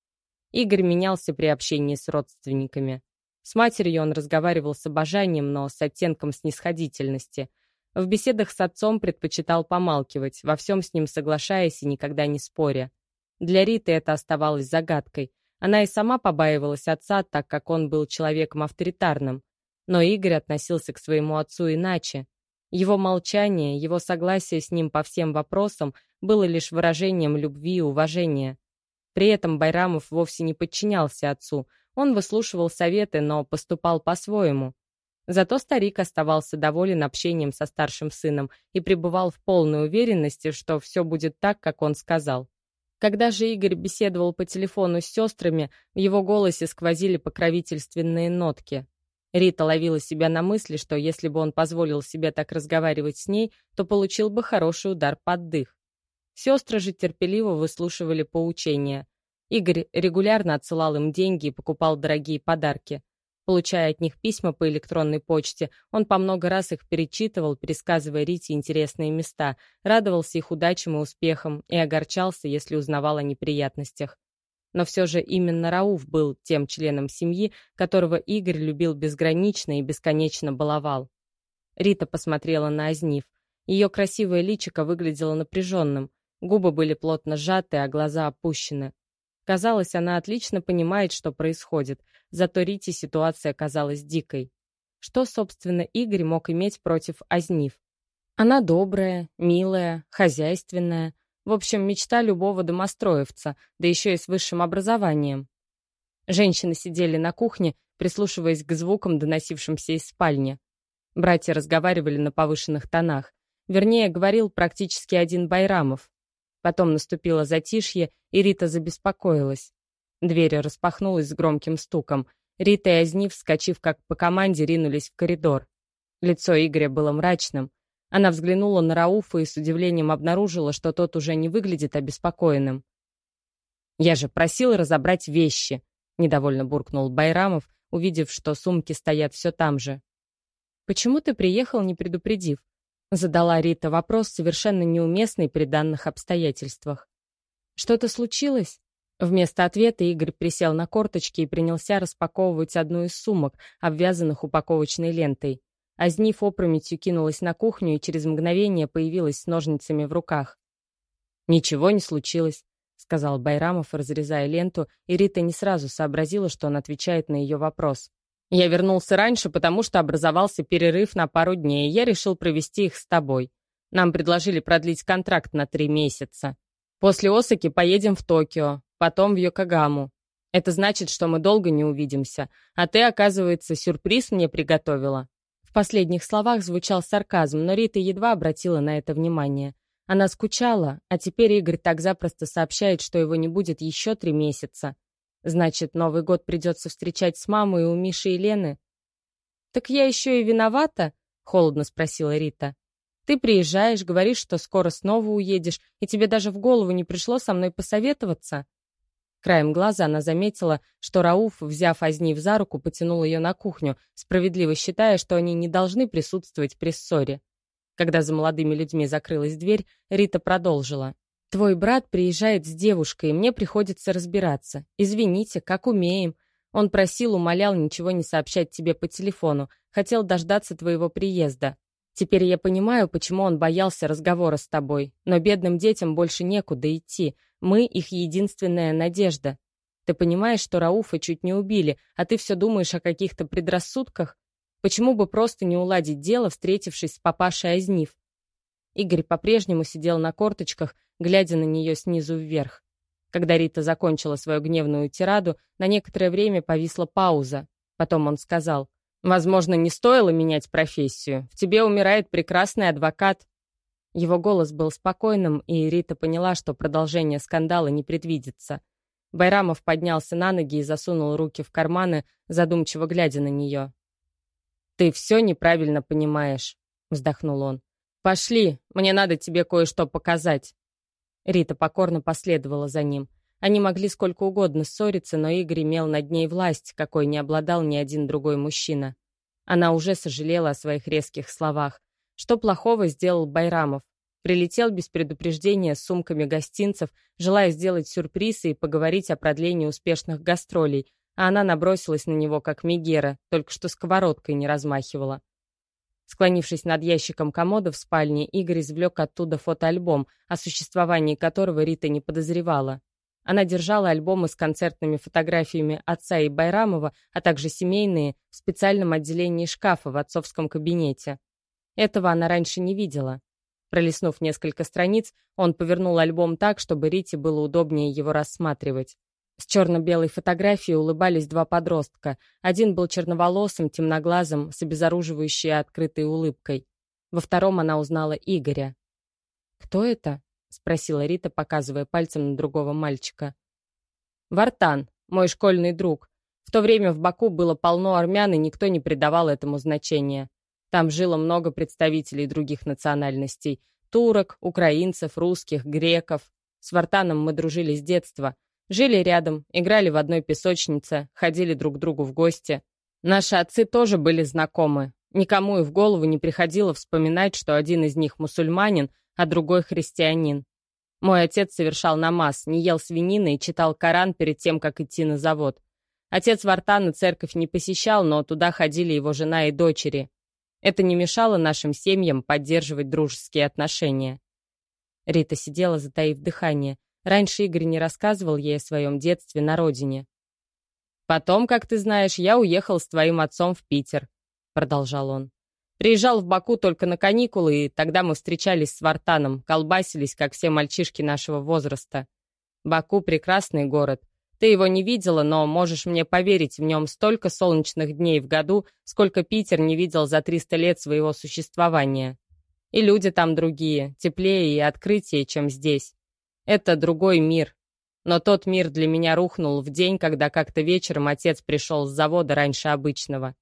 Игорь менялся при общении с родственниками. С матерью он разговаривал с обожанием, но с оттенком снисходительности. В беседах с отцом предпочитал помалкивать, во всем с ним соглашаясь и никогда не споря. Для Риты это оставалось загадкой. Она и сама побаивалась отца, так как он был человеком авторитарным. Но Игорь относился к своему отцу иначе. Его молчание, его согласие с ним по всем вопросам было лишь выражением любви и уважения. При этом Байрамов вовсе не подчинялся отцу, он выслушивал советы, но поступал по-своему. Зато старик оставался доволен общением со старшим сыном и пребывал в полной уверенности, что все будет так, как он сказал. Когда же Игорь беседовал по телефону с сестрами, в его голосе сквозили покровительственные нотки. Рита ловила себя на мысли, что если бы он позволил себе так разговаривать с ней, то получил бы хороший удар под дых. Сестры же терпеливо выслушивали поучения. Игорь регулярно отсылал им деньги и покупал дорогие подарки. Получая от них письма по электронной почте, он по много раз их перечитывал, пересказывая Рите интересные места, радовался их удачам и успехам и огорчался, если узнавал о неприятностях. Но все же именно Рауф был тем членом семьи, которого Игорь любил безгранично и бесконечно баловал. Рита посмотрела на Азниф. Ее красивое личико выглядело напряженным, губы были плотно сжаты, а глаза опущены. Казалось, она отлично понимает, что происходит, зато Рите ситуация казалась дикой. Что, собственно, Игорь мог иметь против Азниф? Она добрая, милая, хозяйственная. В общем, мечта любого домостроевца, да еще и с высшим образованием. Женщины сидели на кухне, прислушиваясь к звукам, доносившимся из спальни. Братья разговаривали на повышенных тонах. Вернее, говорил практически один Байрамов. Потом наступило затишье, и Рита забеспокоилась. Дверь распахнулась с громким стуком. Рита и Азниф, вскочив как по команде, ринулись в коридор. Лицо Игоря было мрачным. Она взглянула на Рауфа и с удивлением обнаружила, что тот уже не выглядит обеспокоенным. «Я же просил разобрать вещи», — недовольно буркнул Байрамов, увидев, что сумки стоят все там же. «Почему ты приехал, не предупредив?» — задала Рита вопрос, совершенно неуместный при данных обстоятельствах. «Что-то случилось?» Вместо ответа Игорь присел на корточки и принялся распаковывать одну из сумок, обвязанных упаковочной лентой. Азниф опрометью кинулась на кухню и через мгновение появилась с ножницами в руках. «Ничего не случилось», — сказал Байрамов, разрезая ленту, и Рита не сразу сообразила, что он отвечает на ее вопрос. «Я вернулся раньше, потому что образовался перерыв на пару дней, и я решил провести их с тобой. Нам предложили продлить контракт на три месяца. После Осаки поедем в Токио, потом в Йокогаму. Это значит, что мы долго не увидимся, а ты, оказывается, сюрприз мне приготовила». В последних словах звучал сарказм, но Рита едва обратила на это внимание. Она скучала, а теперь Игорь так запросто сообщает, что его не будет еще три месяца. Значит, Новый год придется встречать с мамой у Миши и Лены? «Так я еще и виновата?» — холодно спросила Рита. «Ты приезжаешь, говоришь, что скоро снова уедешь, и тебе даже в голову не пришло со мной посоветоваться?» Краем глаза она заметила, что Рауф, взяв Азниф за руку, потянул ее на кухню, справедливо считая, что они не должны присутствовать при ссоре. Когда за молодыми людьми закрылась дверь, Рита продолжила. «Твой брат приезжает с девушкой, и мне приходится разбираться. Извините, как умеем. Он просил, умолял ничего не сообщать тебе по телефону, хотел дождаться твоего приезда. Теперь я понимаю, почему он боялся разговора с тобой, но бедным детям больше некуда идти. Мы — их единственная надежда. Ты понимаешь, что Рауфа чуть не убили, а ты все думаешь о каких-то предрассудках? Почему бы просто не уладить дело, встретившись с папашей Азниф?» Игорь по-прежнему сидел на корточках, глядя на нее снизу вверх. Когда Рита закончила свою гневную тираду, на некоторое время повисла пауза. Потом он сказал: «Возможно, не стоило менять профессию. В тебе умирает прекрасный адвокат». Его голос был спокойным, и Рита поняла, что продолжение скандала не предвидится. Байрамов поднялся на ноги и засунул руки в карманы, задумчиво глядя на нее. «Ты все неправильно понимаешь», — вздохнул он. «Пошли, мне надо тебе кое-что показать». Рита покорно последовала за ним. Они могли сколько угодно ссориться, но Игорь имел над ней власть, какой не обладал ни один другой мужчина. Она уже сожалела о своих резких словах. Что плохого сделал Байрамов? Прилетел без предупреждения с сумками гостинцев, желая сделать сюрприз и поговорить о продлении успешных гастролей, а она набросилась на него, как Мегера, только что сковородкой не размахивала. Склонившись над ящиком комода в спальне, Игорь извлек оттуда фотоальбом, о существовании которого Рита не подозревала. Она держала альбомы с концертными фотографиями отца и Байрамова, а также семейные, в специальном отделении шкафа в отцовском кабинете. Этого она раньше не видела. Пролистнув несколько страниц, он повернул альбом так, чтобы Рите было удобнее его рассматривать. С черно-белой фотографией улыбались два подростка. Один был черноволосым, темноглазым, с обезоруживающей открытой улыбкой. Во втором она узнала Игоря. «Кто это?» — спросила Рита, показывая пальцем на другого мальчика. «Вартан, мой школьный друг. В то время в Баку было полно армян, и никто не придавал этому значения. Там жило много представителей других национальностей. Турок, украинцев, русских, греков. С Вартаном мы дружили с детства. Жили рядом, играли в одной песочнице, ходили друг к другу в гости. Наши отцы тоже были знакомы. Никому и в голову не приходило вспоминать, что один из них мусульманин, а другой христианин. Мой отец совершал намаз, не ел свинины и читал Коран перед тем, как идти на завод. Отец Вартана церковь не посещал, но туда ходили его жена и дочери. Это не мешало нашим семьям поддерживать дружеские отношения». Рита сидела, затаив дыхание. Раньше Игорь не рассказывал ей о своем детстве на родине. «Потом, как ты знаешь, я уехал с твоим отцом в Питер», — продолжал он. «Приезжал в Баку только на каникулы, и тогда мы встречались с Вартаном, колбасились, как все мальчишки нашего возраста. Баку — прекрасный город. Ты его не видела, но можешь мне поверить, в нем столько солнечных дней в году, сколько Питер не видел за триста лет своего существования. И люди там другие, теплее и открытие, чем здесь. Это другой мир. Но тот мир для меня рухнул в день, когда как-то вечером отец пришел с завода раньше обычного.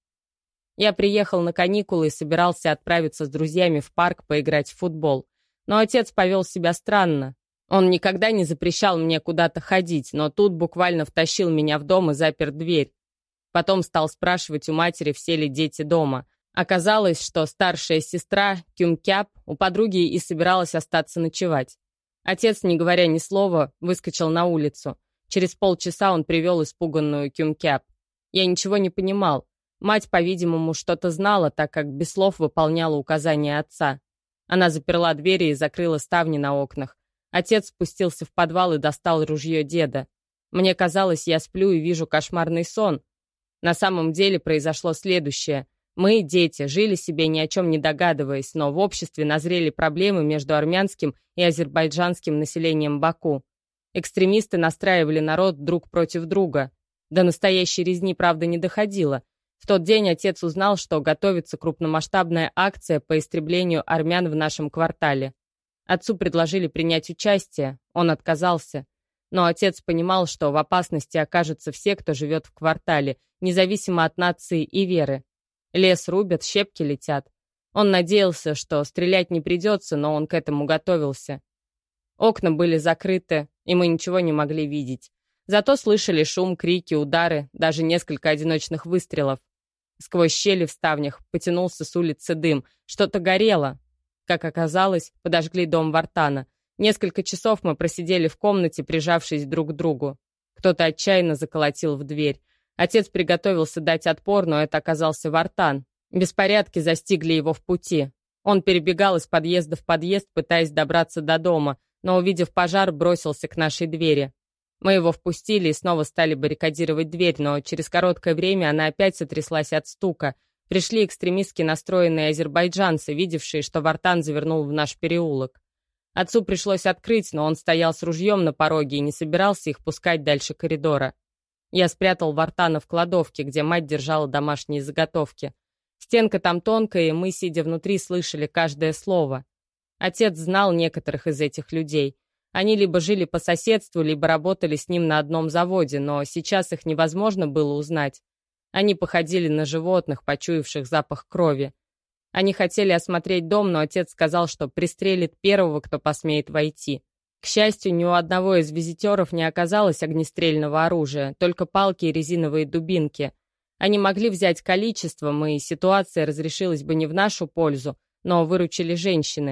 Я приехал на каникулы и собирался отправиться с друзьями в парк поиграть в футбол. Но отец повел себя странно. Он никогда не запрещал мне куда-то ходить, но тут буквально втащил меня в дом и запер дверь. Потом стал спрашивать у матери, все ли дети дома. Оказалось, что старшая сестра, Кюмкяб, у подруги и собиралась остаться ночевать. Отец, не говоря ни слова, выскочил на улицу. Через полчаса он привел испуганную Кюмкяб. Я ничего не понимал. Мать, по-видимому, что-то знала, так как без слов выполняла указания отца. Она заперла двери и закрыла ставни на окнах. Отец спустился в подвал и достал ружье деда. Мне казалось, я сплю и вижу кошмарный сон. На самом деле произошло следующее. Мы, дети, жили себе ни о чем не догадываясь, но в обществе назрели проблемы между армянским и азербайджанским населением Баку. Экстремисты настраивали народ друг против друга. До настоящей резни, правда, не доходило. В тот день отец узнал, что готовится крупномасштабная акция по истреблению армян в нашем квартале. Отцу предложили принять участие, он отказался. Но отец понимал, что в опасности окажутся все, кто живет в квартале, независимо от нации и веры. Лес рубят, щепки летят. Он надеялся, что стрелять не придется, но он к этому готовился. Окна были закрыты, и мы ничего не могли видеть. Зато слышали шум, крики, удары, даже несколько одиночных выстрелов. Сквозь щели в ставнях потянулся с улицы дым. Что-то горело. Как оказалось, подожгли дом Вартана. Несколько часов мы просидели в комнате, прижавшись друг к другу. Кто-то отчаянно заколотил в дверь. Отец приготовился дать отпор, но это оказался Вартан. Беспорядки застигли его в пути. Он перебегал из подъезда в подъезд, пытаясь добраться до дома, но, увидев пожар, бросился к нашей двери. Мы его впустили и снова стали баррикадировать дверь, но через короткое время она опять сотряслась от стука. Пришли экстремистски настроенные азербайджанцы, видевшие, что Вартан завернул в наш переулок. Отцу пришлось открыть, но он стоял с ружьем на пороге и не собирался их пускать дальше коридора. Я спрятал Вартана в кладовке, где мать держала домашние заготовки. Стенка там тонкая, и мы, сидя внутри, слышали каждое слово. Отец знал некоторых из этих людей. Они либо жили по соседству, либо работали с ним на одном заводе, но сейчас их невозможно было узнать. Они походили на животных, почуявших запах крови. Они хотели осмотреть дом, но отец сказал, что пристрелит первого, кто посмеет войти. К счастью, ни у одного из визитеров не оказалось огнестрельного оружия, только палки и резиновые дубинки. Они могли взять количеством, и ситуация разрешилась бы не в нашу пользу, но выручили женщины.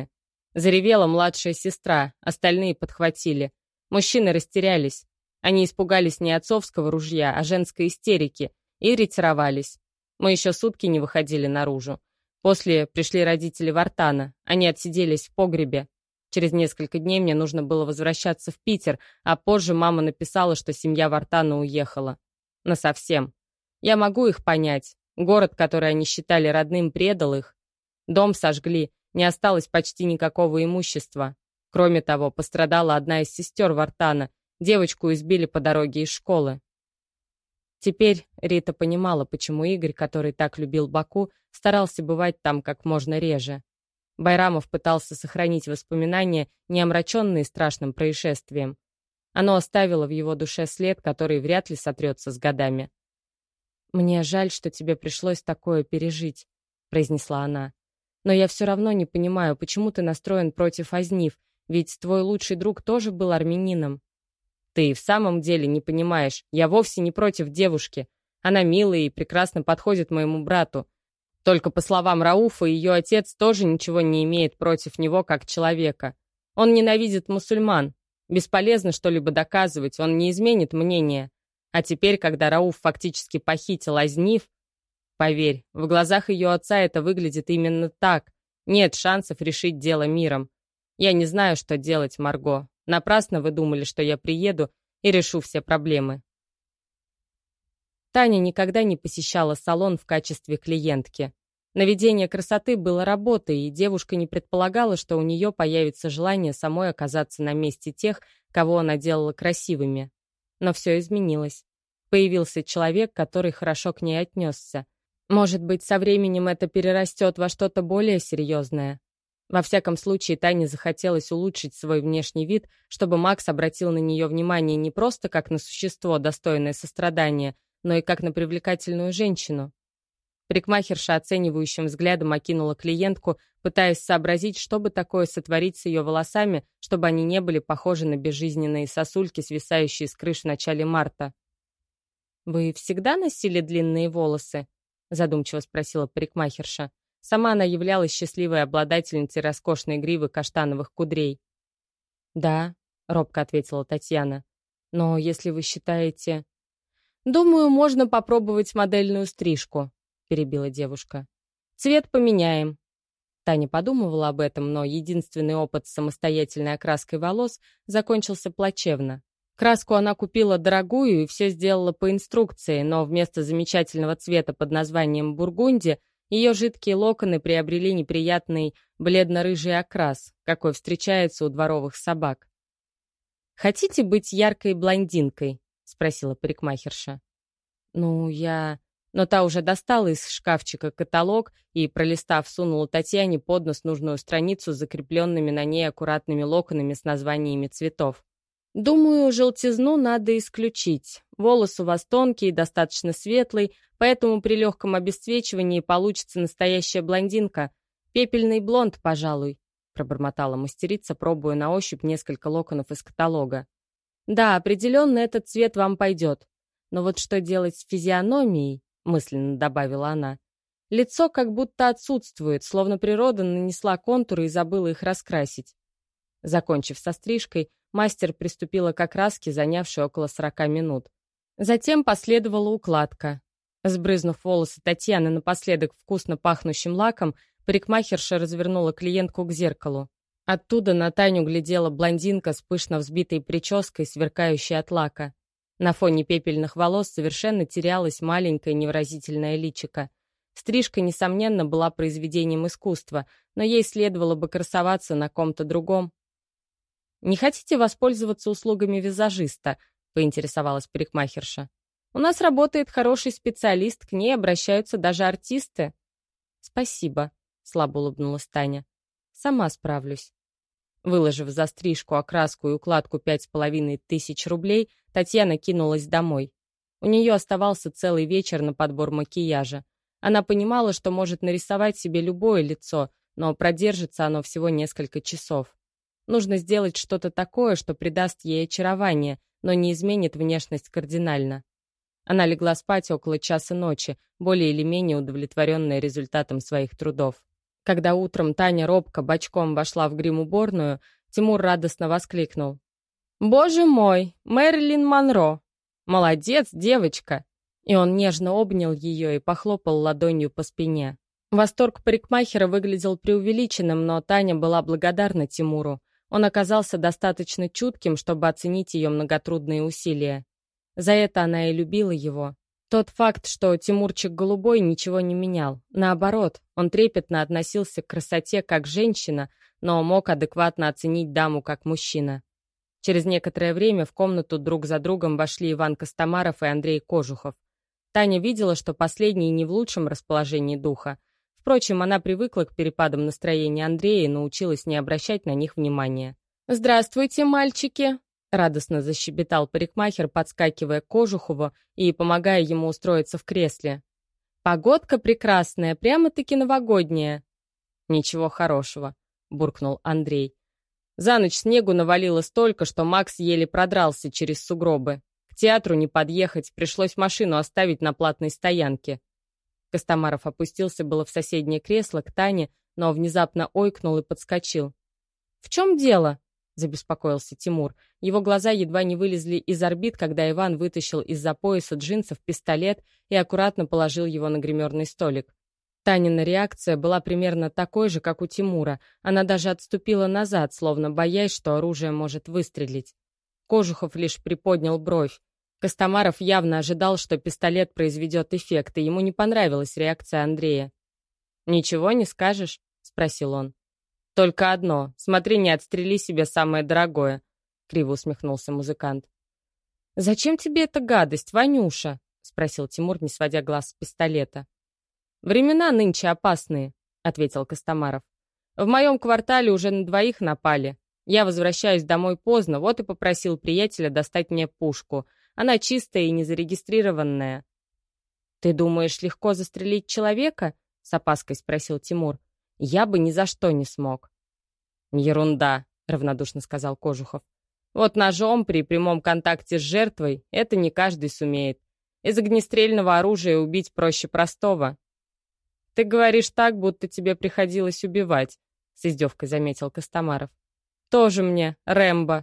Заревела младшая сестра, остальные подхватили. Мужчины растерялись. Они испугались не отцовского ружья, а женской истерики и ретировались. Мы еще сутки не выходили наружу. После пришли родители Вартана. Они отсиделись в погребе. Через несколько дней мне нужно было возвращаться в Питер, а позже мама написала, что семья Вартана уехала. Насовсем. Я могу их понять. Город, который они считали родным, предал их. Дом сожгли, не осталось почти никакого имущества. Кроме того, пострадала одна из сестер Вартана. Девочку избили по дороге из школы. Теперь Рита понимала, почему Игорь, который так любил Баку, старался бывать там как можно реже. Байрамов пытался сохранить воспоминания, не омраченные страшным происшествием. Оно оставило в его душе след, который вряд ли сотрется с годами. «Мне жаль, что тебе пришлось такое пережить», — произнесла она. «Но я все равно не понимаю, почему ты настроен против Азнив, ведь твой лучший друг тоже был армянином». «Ты в самом деле не понимаешь, я вовсе не против девушки. Она милая и прекрасно подходит моему брату. Только, по словам Рауфа, ее отец тоже ничего не имеет против него как человека. Он ненавидит мусульман. Бесполезно что-либо доказывать, он не изменит мнение. А теперь, когда Рауф фактически похитил Азнив, поверь, в глазах ее отца это выглядит именно так. Нет шансов решить дело миром. Я не знаю, что делать, Марго. Напрасно вы думали, что я приеду и решу все проблемы». Таня никогда не посещала салон в качестве клиентки. Наведение красоты было работой, и девушка не предполагала, что у нее появится желание самой оказаться на месте тех, кого она делала красивыми. Но все изменилось. Появился человек, который хорошо к ней отнесся. Может быть, со временем это перерастет во что-то более серьезное. Во всяком случае, Тане захотелось улучшить свой внешний вид, чтобы Макс обратил на нее внимание не просто как на существо, достойное сострадания, но и как на привлекательную женщину. Парикмахерша оценивающим взглядом окинула клиентку, пытаясь сообразить, что бы такое сотворить с ее волосами, чтобы они не были похожи на безжизненные сосульки, свисающие с крыш в начале марта. «Вы всегда носили длинные волосы?» — задумчиво спросила парикмахерша. Сама она являлась счастливой обладательницей роскошной гривы каштановых кудрей. «Да», — робко ответила Татьяна. «Но если вы считаете...» «Думаю, можно попробовать модельную стрижку», — перебила девушка. «Цвет поменяем». Таня подумывала об этом, но единственный опыт с самостоятельной окраской волос закончился плачевно. Краску она купила дорогую и все сделала по инструкции, но вместо замечательного цвета под названием бургунди ее жидкие локоны приобрели неприятный бледно-рыжий окрас, какой встречается у дворовых собак. «Хотите быть яркой блондинкой?» — спросила парикмахерша. «Ну, я...» Но та уже достала из шкафчика каталог и, пролистав, сунула Татьяне под нос нужную страницу с закрепленными на ней аккуратными локонами с названиями цветов. «Думаю, желтизну надо исключить. Волос у вас тонкий и достаточно светлый, поэтому при легком обесцвечивании получится настоящая блондинка. Пепельный блонд, пожалуй», — пробормотала мастерица, пробуя на ощупь несколько локонов из каталога. «Да, определенно этот цвет вам пойдет. Но вот что делать с физиономией?» — мысленно добавила она. «Лицо как будто отсутствует, словно природа нанесла контуры и забыла их раскрасить». Закончив со стрижкой, мастер приступила к окраске, занявшей около сорока минут. Затем последовала укладка. Сбрызнув волосы Татьяны напоследок вкусно пахнущим лаком, парикмахерша развернула клиентку к зеркалу. Оттуда на Таню глядела блондинка с пышно взбитой прической, сверкающей от лака. На фоне пепельных волос совершенно терялось маленькое невыразительное личико. Стрижка, несомненно, была произведением искусства, но ей следовало бы красоваться на ком-то другом. «Не хотите воспользоваться услугами визажиста?» — поинтересовалась парикмахерша. «У нас работает хороший специалист, к ней обращаются даже артисты». «Спасибо», — слабо улыбнулась Таня. «Сама справлюсь». Выложив за стрижку, окраску и укладку пять с половиной тысяч рублей, Татьяна кинулась домой. У нее оставался целый вечер на подбор макияжа. Она понимала, что может нарисовать себе любое лицо, но продержится оно всего несколько часов. Нужно сделать что-то такое, что придаст ей очарование, но не изменит внешность кардинально. Она легла спать около часа ночи, более или менее удовлетворенная результатом своих трудов. Когда утром Таня робко бочком вошла в грим-уборную, Тимур радостно воскликнул: «Боже мой, Мэрилин Монро! Молодец, девочка!» И он нежно обнял ее и похлопал ладонью по спине. Восторг парикмахера выглядел преувеличенным, но Таня была благодарна Тимуру. Он оказался достаточно чутким, чтобы оценить ее многотрудные усилия. За это она и любила его. Тот факт, что Тимурчик голубой, ничего не менял. Наоборот, он трепетно относился к красоте как женщина, но мог адекватно оценить даму как мужчина. Через некоторое время в комнату друг за другом вошли Иван Костомаров и Андрей Кожухов. Таня видела, что последний не в лучшем расположении духа. Впрочем, она привыкла к перепадам настроения Андрея и научилась не обращать на них внимания. «Здравствуйте, мальчики!» — радостно защебетал парикмахер, подскакивая к Кожухову и помогая ему устроиться в кресле. «Погодка прекрасная, прямо-таки новогодняя!» «Ничего хорошего», — буркнул Андрей. «За ночь снегу навалило столько, что Макс еле продрался через сугробы. К театру не подъехать, пришлось машину оставить на платной стоянке». Костомаров опустился было в соседнее кресло к Тане, но внезапно ойкнул и подскочил. «В чем дело?» — забеспокоился Тимур. Его глаза едва не вылезли из орбит, когда Иван вытащил из-за пояса джинсов пистолет и аккуратно положил его на гримерный столик. Танина реакция была примерно такой же, как у Тимура. Она даже отступила назад, словно боясь, что оружие может выстрелить. Кожухов лишь приподнял бровь. Костомаров явно ожидал, что пистолет произведет эффект, и ему не понравилась реакция Андрея. «Ничего не скажешь?» — спросил он. «Только одно. Смотри, не отстрели себе самое дорогое», — криво усмехнулся музыкант. «Зачем тебе эта гадость, Ванюша?» — спросил Тимур, не сводя глаз с пистолета. «Времена нынче опасные», — ответил Костомаров. «В моем квартале уже на двоих напали. Я возвращаюсь домой поздно, вот и попросил приятеля достать мне пушку. Она чистая и незарегистрированная». «Ты думаешь, легко застрелить человека?» — с опаской спросил Тимур. «Я бы ни за что не смог». «Ерунда», — равнодушно сказал Кожухов. «Вот ножом при прямом контакте с жертвой это не каждый сумеет. Из огнестрельного оружия убить проще простого». «Ты говоришь так, будто тебе приходилось убивать», — с издевкой заметил Костомаров. «Тоже мне, Рэмбо».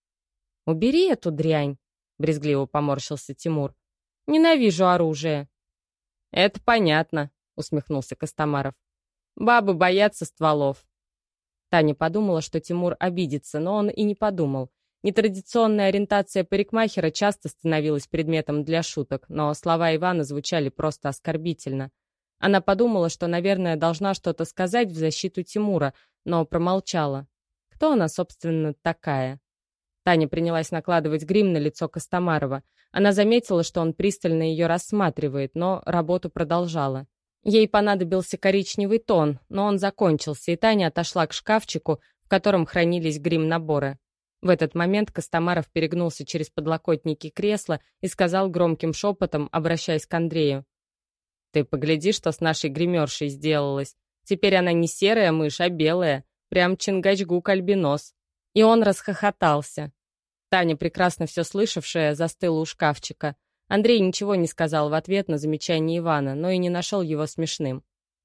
«Убери эту дрянь», — брезгливо поморщился Тимур. «Ненавижу оружие». «Это понятно», — усмехнулся Костомаров. «Бабы боятся стволов». Таня подумала, что Тимур обидится, но он и не подумал. Нетрадиционная ориентация парикмахера часто становилась предметом для шуток, но слова Ивана звучали просто оскорбительно. Она подумала, что, наверное, должна что-то сказать в защиту Тимура, но промолчала. Кто она, собственно, такая? Таня принялась накладывать грим на лицо Костомарова. Она заметила, что он пристально ее рассматривает, но работу продолжала. Ей понадобился коричневый тон, но он закончился, и Таня отошла к шкафчику, в котором хранились грим-наборы. В этот момент Костомаров перегнулся через подлокотники кресла и сказал громким шепотом, обращаясь к Андрею: «Ты погляди, что с нашей гримершей сделалось. Теперь она не серая мышь, а белая. Прям Чингачгук-альбинос». И он расхохотался. Таня, прекрасно все слышавшая, застыла у шкафчика. Андрей ничего не сказал в ответ на замечание Ивана, но и не нашел его смешным.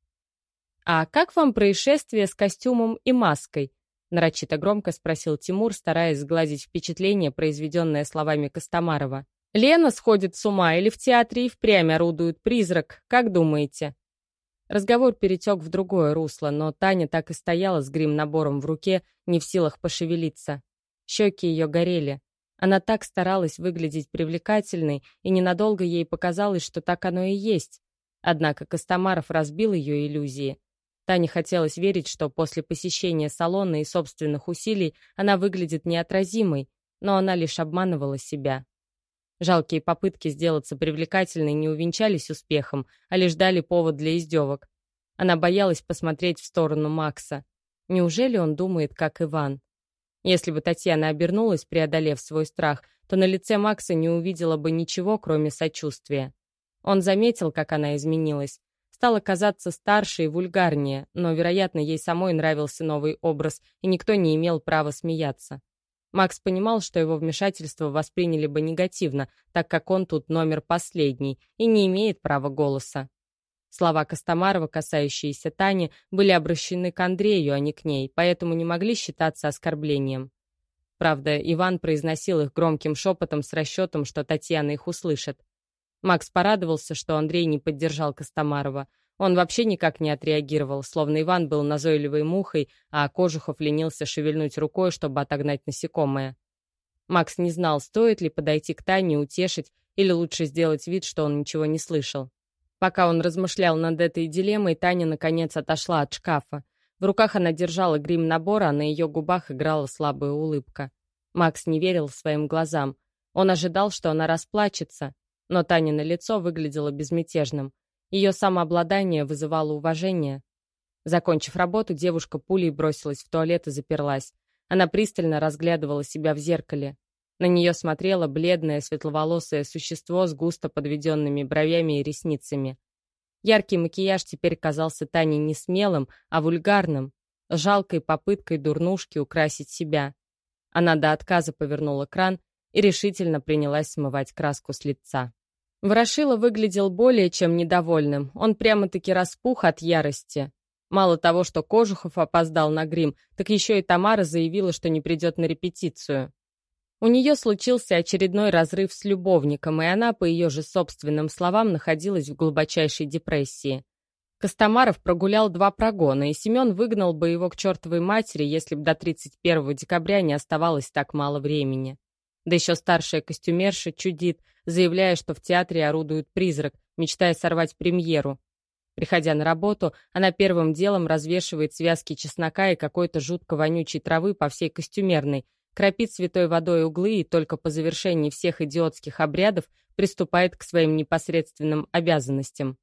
«А как вам происшествие с костюмом и маской?» — нарочито громко спросил Тимур, стараясь сгладить впечатление, произведенное словами Костомарова. «Лена сходит с ума или в театре и впрямь орудует призрак? Как думаете?» Разговор перетек в другое русло, но Таня так и стояла с грим-набором в руке, не в силах пошевелиться. Щеки ее горели. Она так старалась выглядеть привлекательной, и ненадолго ей показалось, что так оно и есть. Однако Костомаров разбил ее иллюзии. Тане хотелось верить, что после посещения салона и собственных усилий она выглядит неотразимой, но она лишь обманывала себя. Жалкие попытки сделаться привлекательной не увенчались успехом, а лишь дали повод для издевок. Она боялась посмотреть в сторону Макса. Неужели он думает, как Иван? Если бы Татьяна обернулась, преодолев свой страх, то на лице Макса не увидела бы ничего, кроме сочувствия. Он заметил, как она изменилась. Стала казаться старше и вульгарнее, но, вероятно, ей самой нравился новый образ, и никто не имел права смеяться. Макс понимал, что его вмешательство восприняли бы негативно, так как он тут номер последний и не имеет права голоса. Слова Костомарова, касающиеся Тани, были обращены к Андрею, а не к ней, поэтому не могли считаться оскорблением. Правда, Иван произносил их громким шепотом с расчетом, что Татьяна их услышит. Макс порадовался, что Андрей не поддержал Костомарова. Он вообще никак не отреагировал, словно Иван был назойливой мухой, а Кожухов ленился шевельнуть рукой, чтобы отогнать насекомое. Макс не знал, стоит ли подойти к Тане, утешить, или лучше сделать вид, что он ничего не слышал. Пока он размышлял над этой дилеммой, Таня наконец отошла от шкафа. В руках она держала грим-набор, а на ее губах играла слабая улыбка. Макс не верил своим глазам. Он ожидал, что она расплачется, но Танино лицо выглядело безмятежным. Ее самообладание вызывало уважение. Закончив работу, девушка пулей бросилась в туалет и заперлась. Она пристально разглядывала себя в зеркале. На нее смотрело бледное светловолосое существо с густо подведенными бровями и ресницами. Яркий макияж теперь казался Тане не смелым, а вульгарным, жалкой попыткой дурнушки украсить себя. Она до отказа повернула кран и решительно принялась смывать краску с лица. Ворошилов выглядел более чем недовольным. Он прямо-таки распух от ярости. Мало того, что Кожухов опоздал на грим, так еще и Тамара заявила, что не придет на репетицию. У нее случился очередной разрыв с любовником, и она, по ее же собственным словам, находилась в глубочайшей депрессии. Костомаров прогулял два прогона, и Семен выгнал бы его к чертовой матери, если бы до тридцать первого декабря не оставалось так мало времени. Да еще старшая костюмерша чудит, заявляя, что в театре орудует призрак, мечтая сорвать премьеру. Приходя на работу, она первым делом развешивает связки чеснока и какой-то жутко вонючей травы по всей костюмерной, кропит святой водой углы и только по завершении всех идиотских обрядов приступает к своим непосредственным обязанностям.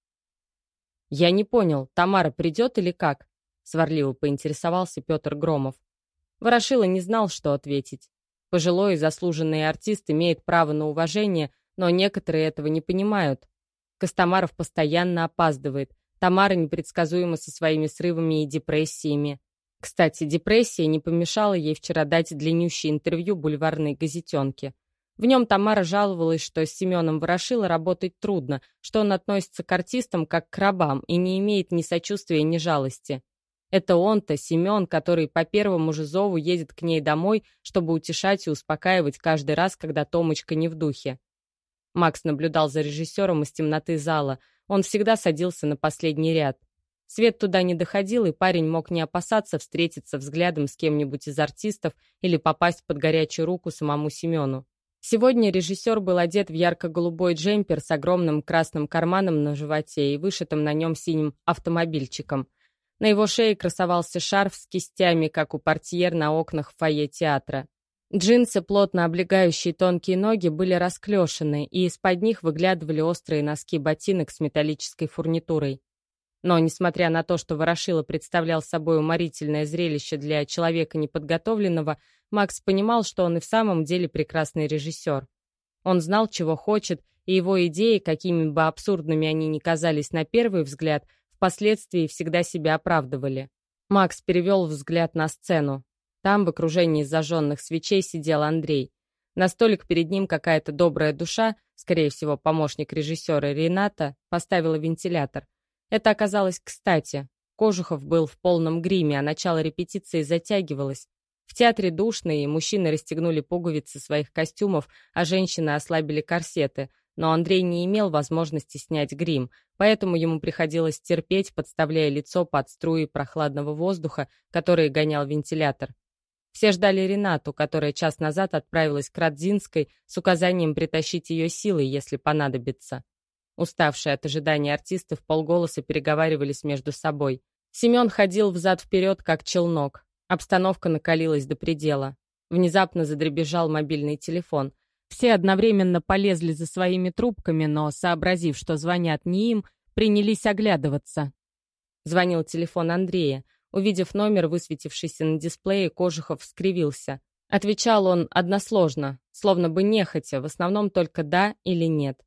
«Я не понял, Тамара придет или как?» — сварливо поинтересовался Петр Громов. Ворошило не знал, что ответить. Пожилой и заслуженный артист имеет право на уважение, но некоторые этого не понимают. Костомаров постоянно опаздывает. Тамара непредсказуема со своими срывами и депрессиями. Кстати, депрессия не помешала ей вчера дать длиннющее интервью бульварной газетенке. В нем Тамара жаловалась, что с Семеном Ворошило работать трудно, что он относится к артистам как к рабам и не имеет ни сочувствия, ни жалости. Это он-то, Семен, который по первому же зову едет к ней домой, чтобы утешать и успокаивать каждый раз, когда Томочка не в духе. Макс наблюдал за режиссером из темноты зала. Он всегда садился на последний ряд. Свет туда не доходил, и парень мог не опасаться встретиться взглядом с кем-нибудь из артистов или попасть под горячую руку самому Семену. Сегодня режиссер был одет в ярко-голубой джемпер с огромным красным карманом на животе и вышитым на нем синим автомобильчиком. На его шее красовался шарф с кистями, как у портьер на окнах фойе театра. Джинсы, плотно облегающие тонкие ноги, были расклешены, и из-под них выглядывали острые носки ботинок с металлической фурнитурой. Но, несмотря на то, что Ворошило представлял собой уморительное зрелище для человека неподготовленного, Макс понимал, что он и в самом деле прекрасный режиссер. Он знал, чего хочет, и его идеи, какими бы абсурдными они ни казались на первый взгляд, впоследствии всегда себя оправдывали. Макс перевел взгляд на сцену. Там, в окружении зажженных свечей, сидел Андрей. На столик перед ним какая-то добрая душа, скорее всего, помощник режиссера Рената, поставила вентилятор. Это оказалось кстати. Кожухов был в полном гриме, а начало репетиции затягивалось. В театре душно, и мужчины расстегнули пуговицы своих костюмов, а женщины ослабили корсеты. Но Андрей не имел возможности снять грим, поэтому ему приходилось терпеть, подставляя лицо под струи прохладного воздуха, который гонял вентилятор. Все ждали Ренату, которая час назад отправилась к Радзинской с указанием притащить ее силой, если понадобится. Уставшие от ожидания артисты вполголоса переговаривались между собой. Семен ходил взад-вперед, как челнок. Обстановка накалилась до предела. Внезапно задребезжал мобильный телефон. Все одновременно полезли за своими трубками, но, сообразив, что звонят не им, принялись оглядываться. Звонил телефон Андрея. Увидев номер, высветившийся на дисплее, Кожухов скривился. Отвечал он односложно, словно бы нехотя, в основном только «да» или «нет».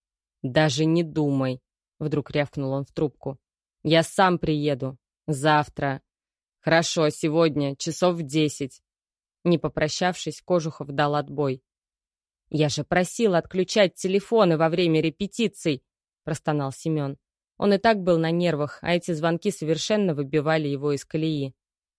«Даже не думай», — вдруг рявкнул он в трубку. «Я сам приеду. Завтра. Хорошо, сегодня, часов в десять». Не попрощавшись, Кожухов дал отбой. «Я же просил отключать телефоны во время репетиций», — простонал Семен. Он и так был на нервах, а эти звонки совершенно выбивали его из колеи.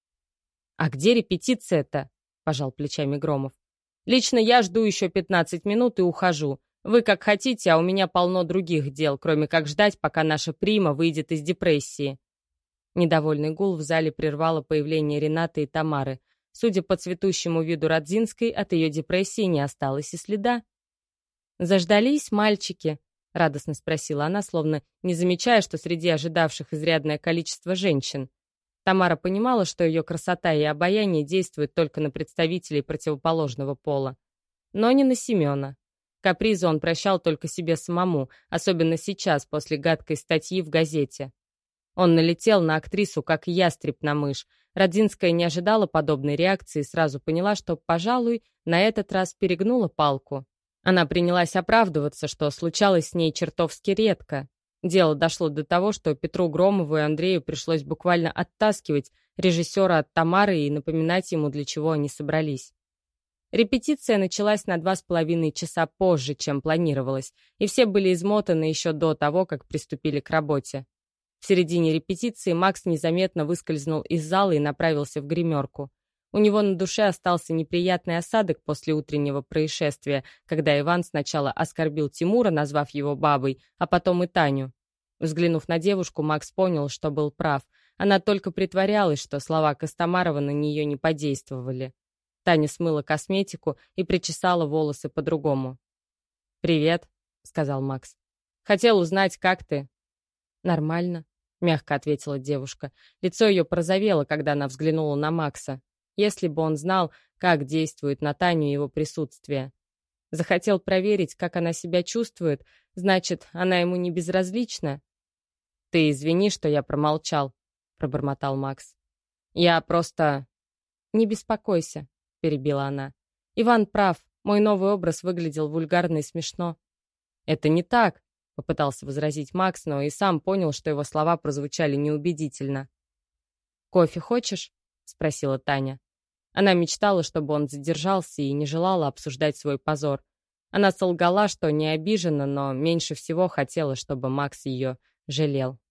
«А где репетиция-то?» — пожал плечами Громов. «Лично я жду еще пятнадцать минут и ухожу. Вы как хотите, а у меня полно других дел, кроме как ждать, пока наша прима выйдет из депрессии». Недовольный гул в зале прервало появление Ренаты и Тамары. Судя по цветущему виду Радзинской, от ее депрессии не осталось и следа. «Заждались, мальчики?» — радостно спросила она, словно не замечая, что среди ожидавших изрядное количество женщин. Тамара понимала, что ее красота и обаяние действуют только на представителей противоположного пола. Но не на Семена. Капризу он прощал только себе самому, особенно сейчас, после гадкой статьи в газете. Он налетел на актрису, как ястреб на мышь. Радзинская не ожидала подобной реакции и сразу поняла, что, пожалуй, на этот раз перегнула палку. Она принялась оправдываться, что случалось с ней чертовски редко. Дело дошло до того, что Петру Громову и Андрею пришлось буквально оттаскивать режиссера от Тамары и напоминать ему, для чего они собрались. Репетиция началась на два с половиной часа позже, чем планировалось, и все были измотаны еще до того, как приступили к работе. В середине репетиции Макс незаметно выскользнул из зала и направился в гримерку. У него на душе остался неприятный осадок после утреннего происшествия, когда Иван сначала оскорбил Тимура, назвав его бабой, а потом и Таню. Взглянув на девушку, Макс понял, что был прав. Она только притворялась, что слова Костомарова на нее не подействовали. Таня смыла косметику и причесала волосы по-другому. «Привет», — сказал Макс. «Хотел узнать, как ты?» «Нормально», — мягко ответила девушка. Лицо ее порозовело, когда она взглянула на Макса. Если бы он знал, как действует на Таню его присутствие. Захотел проверить, как она себя чувствует, значит, она ему не безразлична? «Ты извини, что я промолчал», — пробормотал Макс. «Я просто...» «Не беспокойся», — перебила она. «Иван прав, мой новый образ выглядел вульгарно и смешно». «Это не так», — попытался возразить Макс, но и сам понял, что его слова прозвучали неубедительно. «Кофе хочешь?» — спросила Таня. Она мечтала, чтобы он задержался, и не желала обсуждать свой позор. Она солгала, что не обижена, но меньше всего хотела, чтобы Макс ее жалел.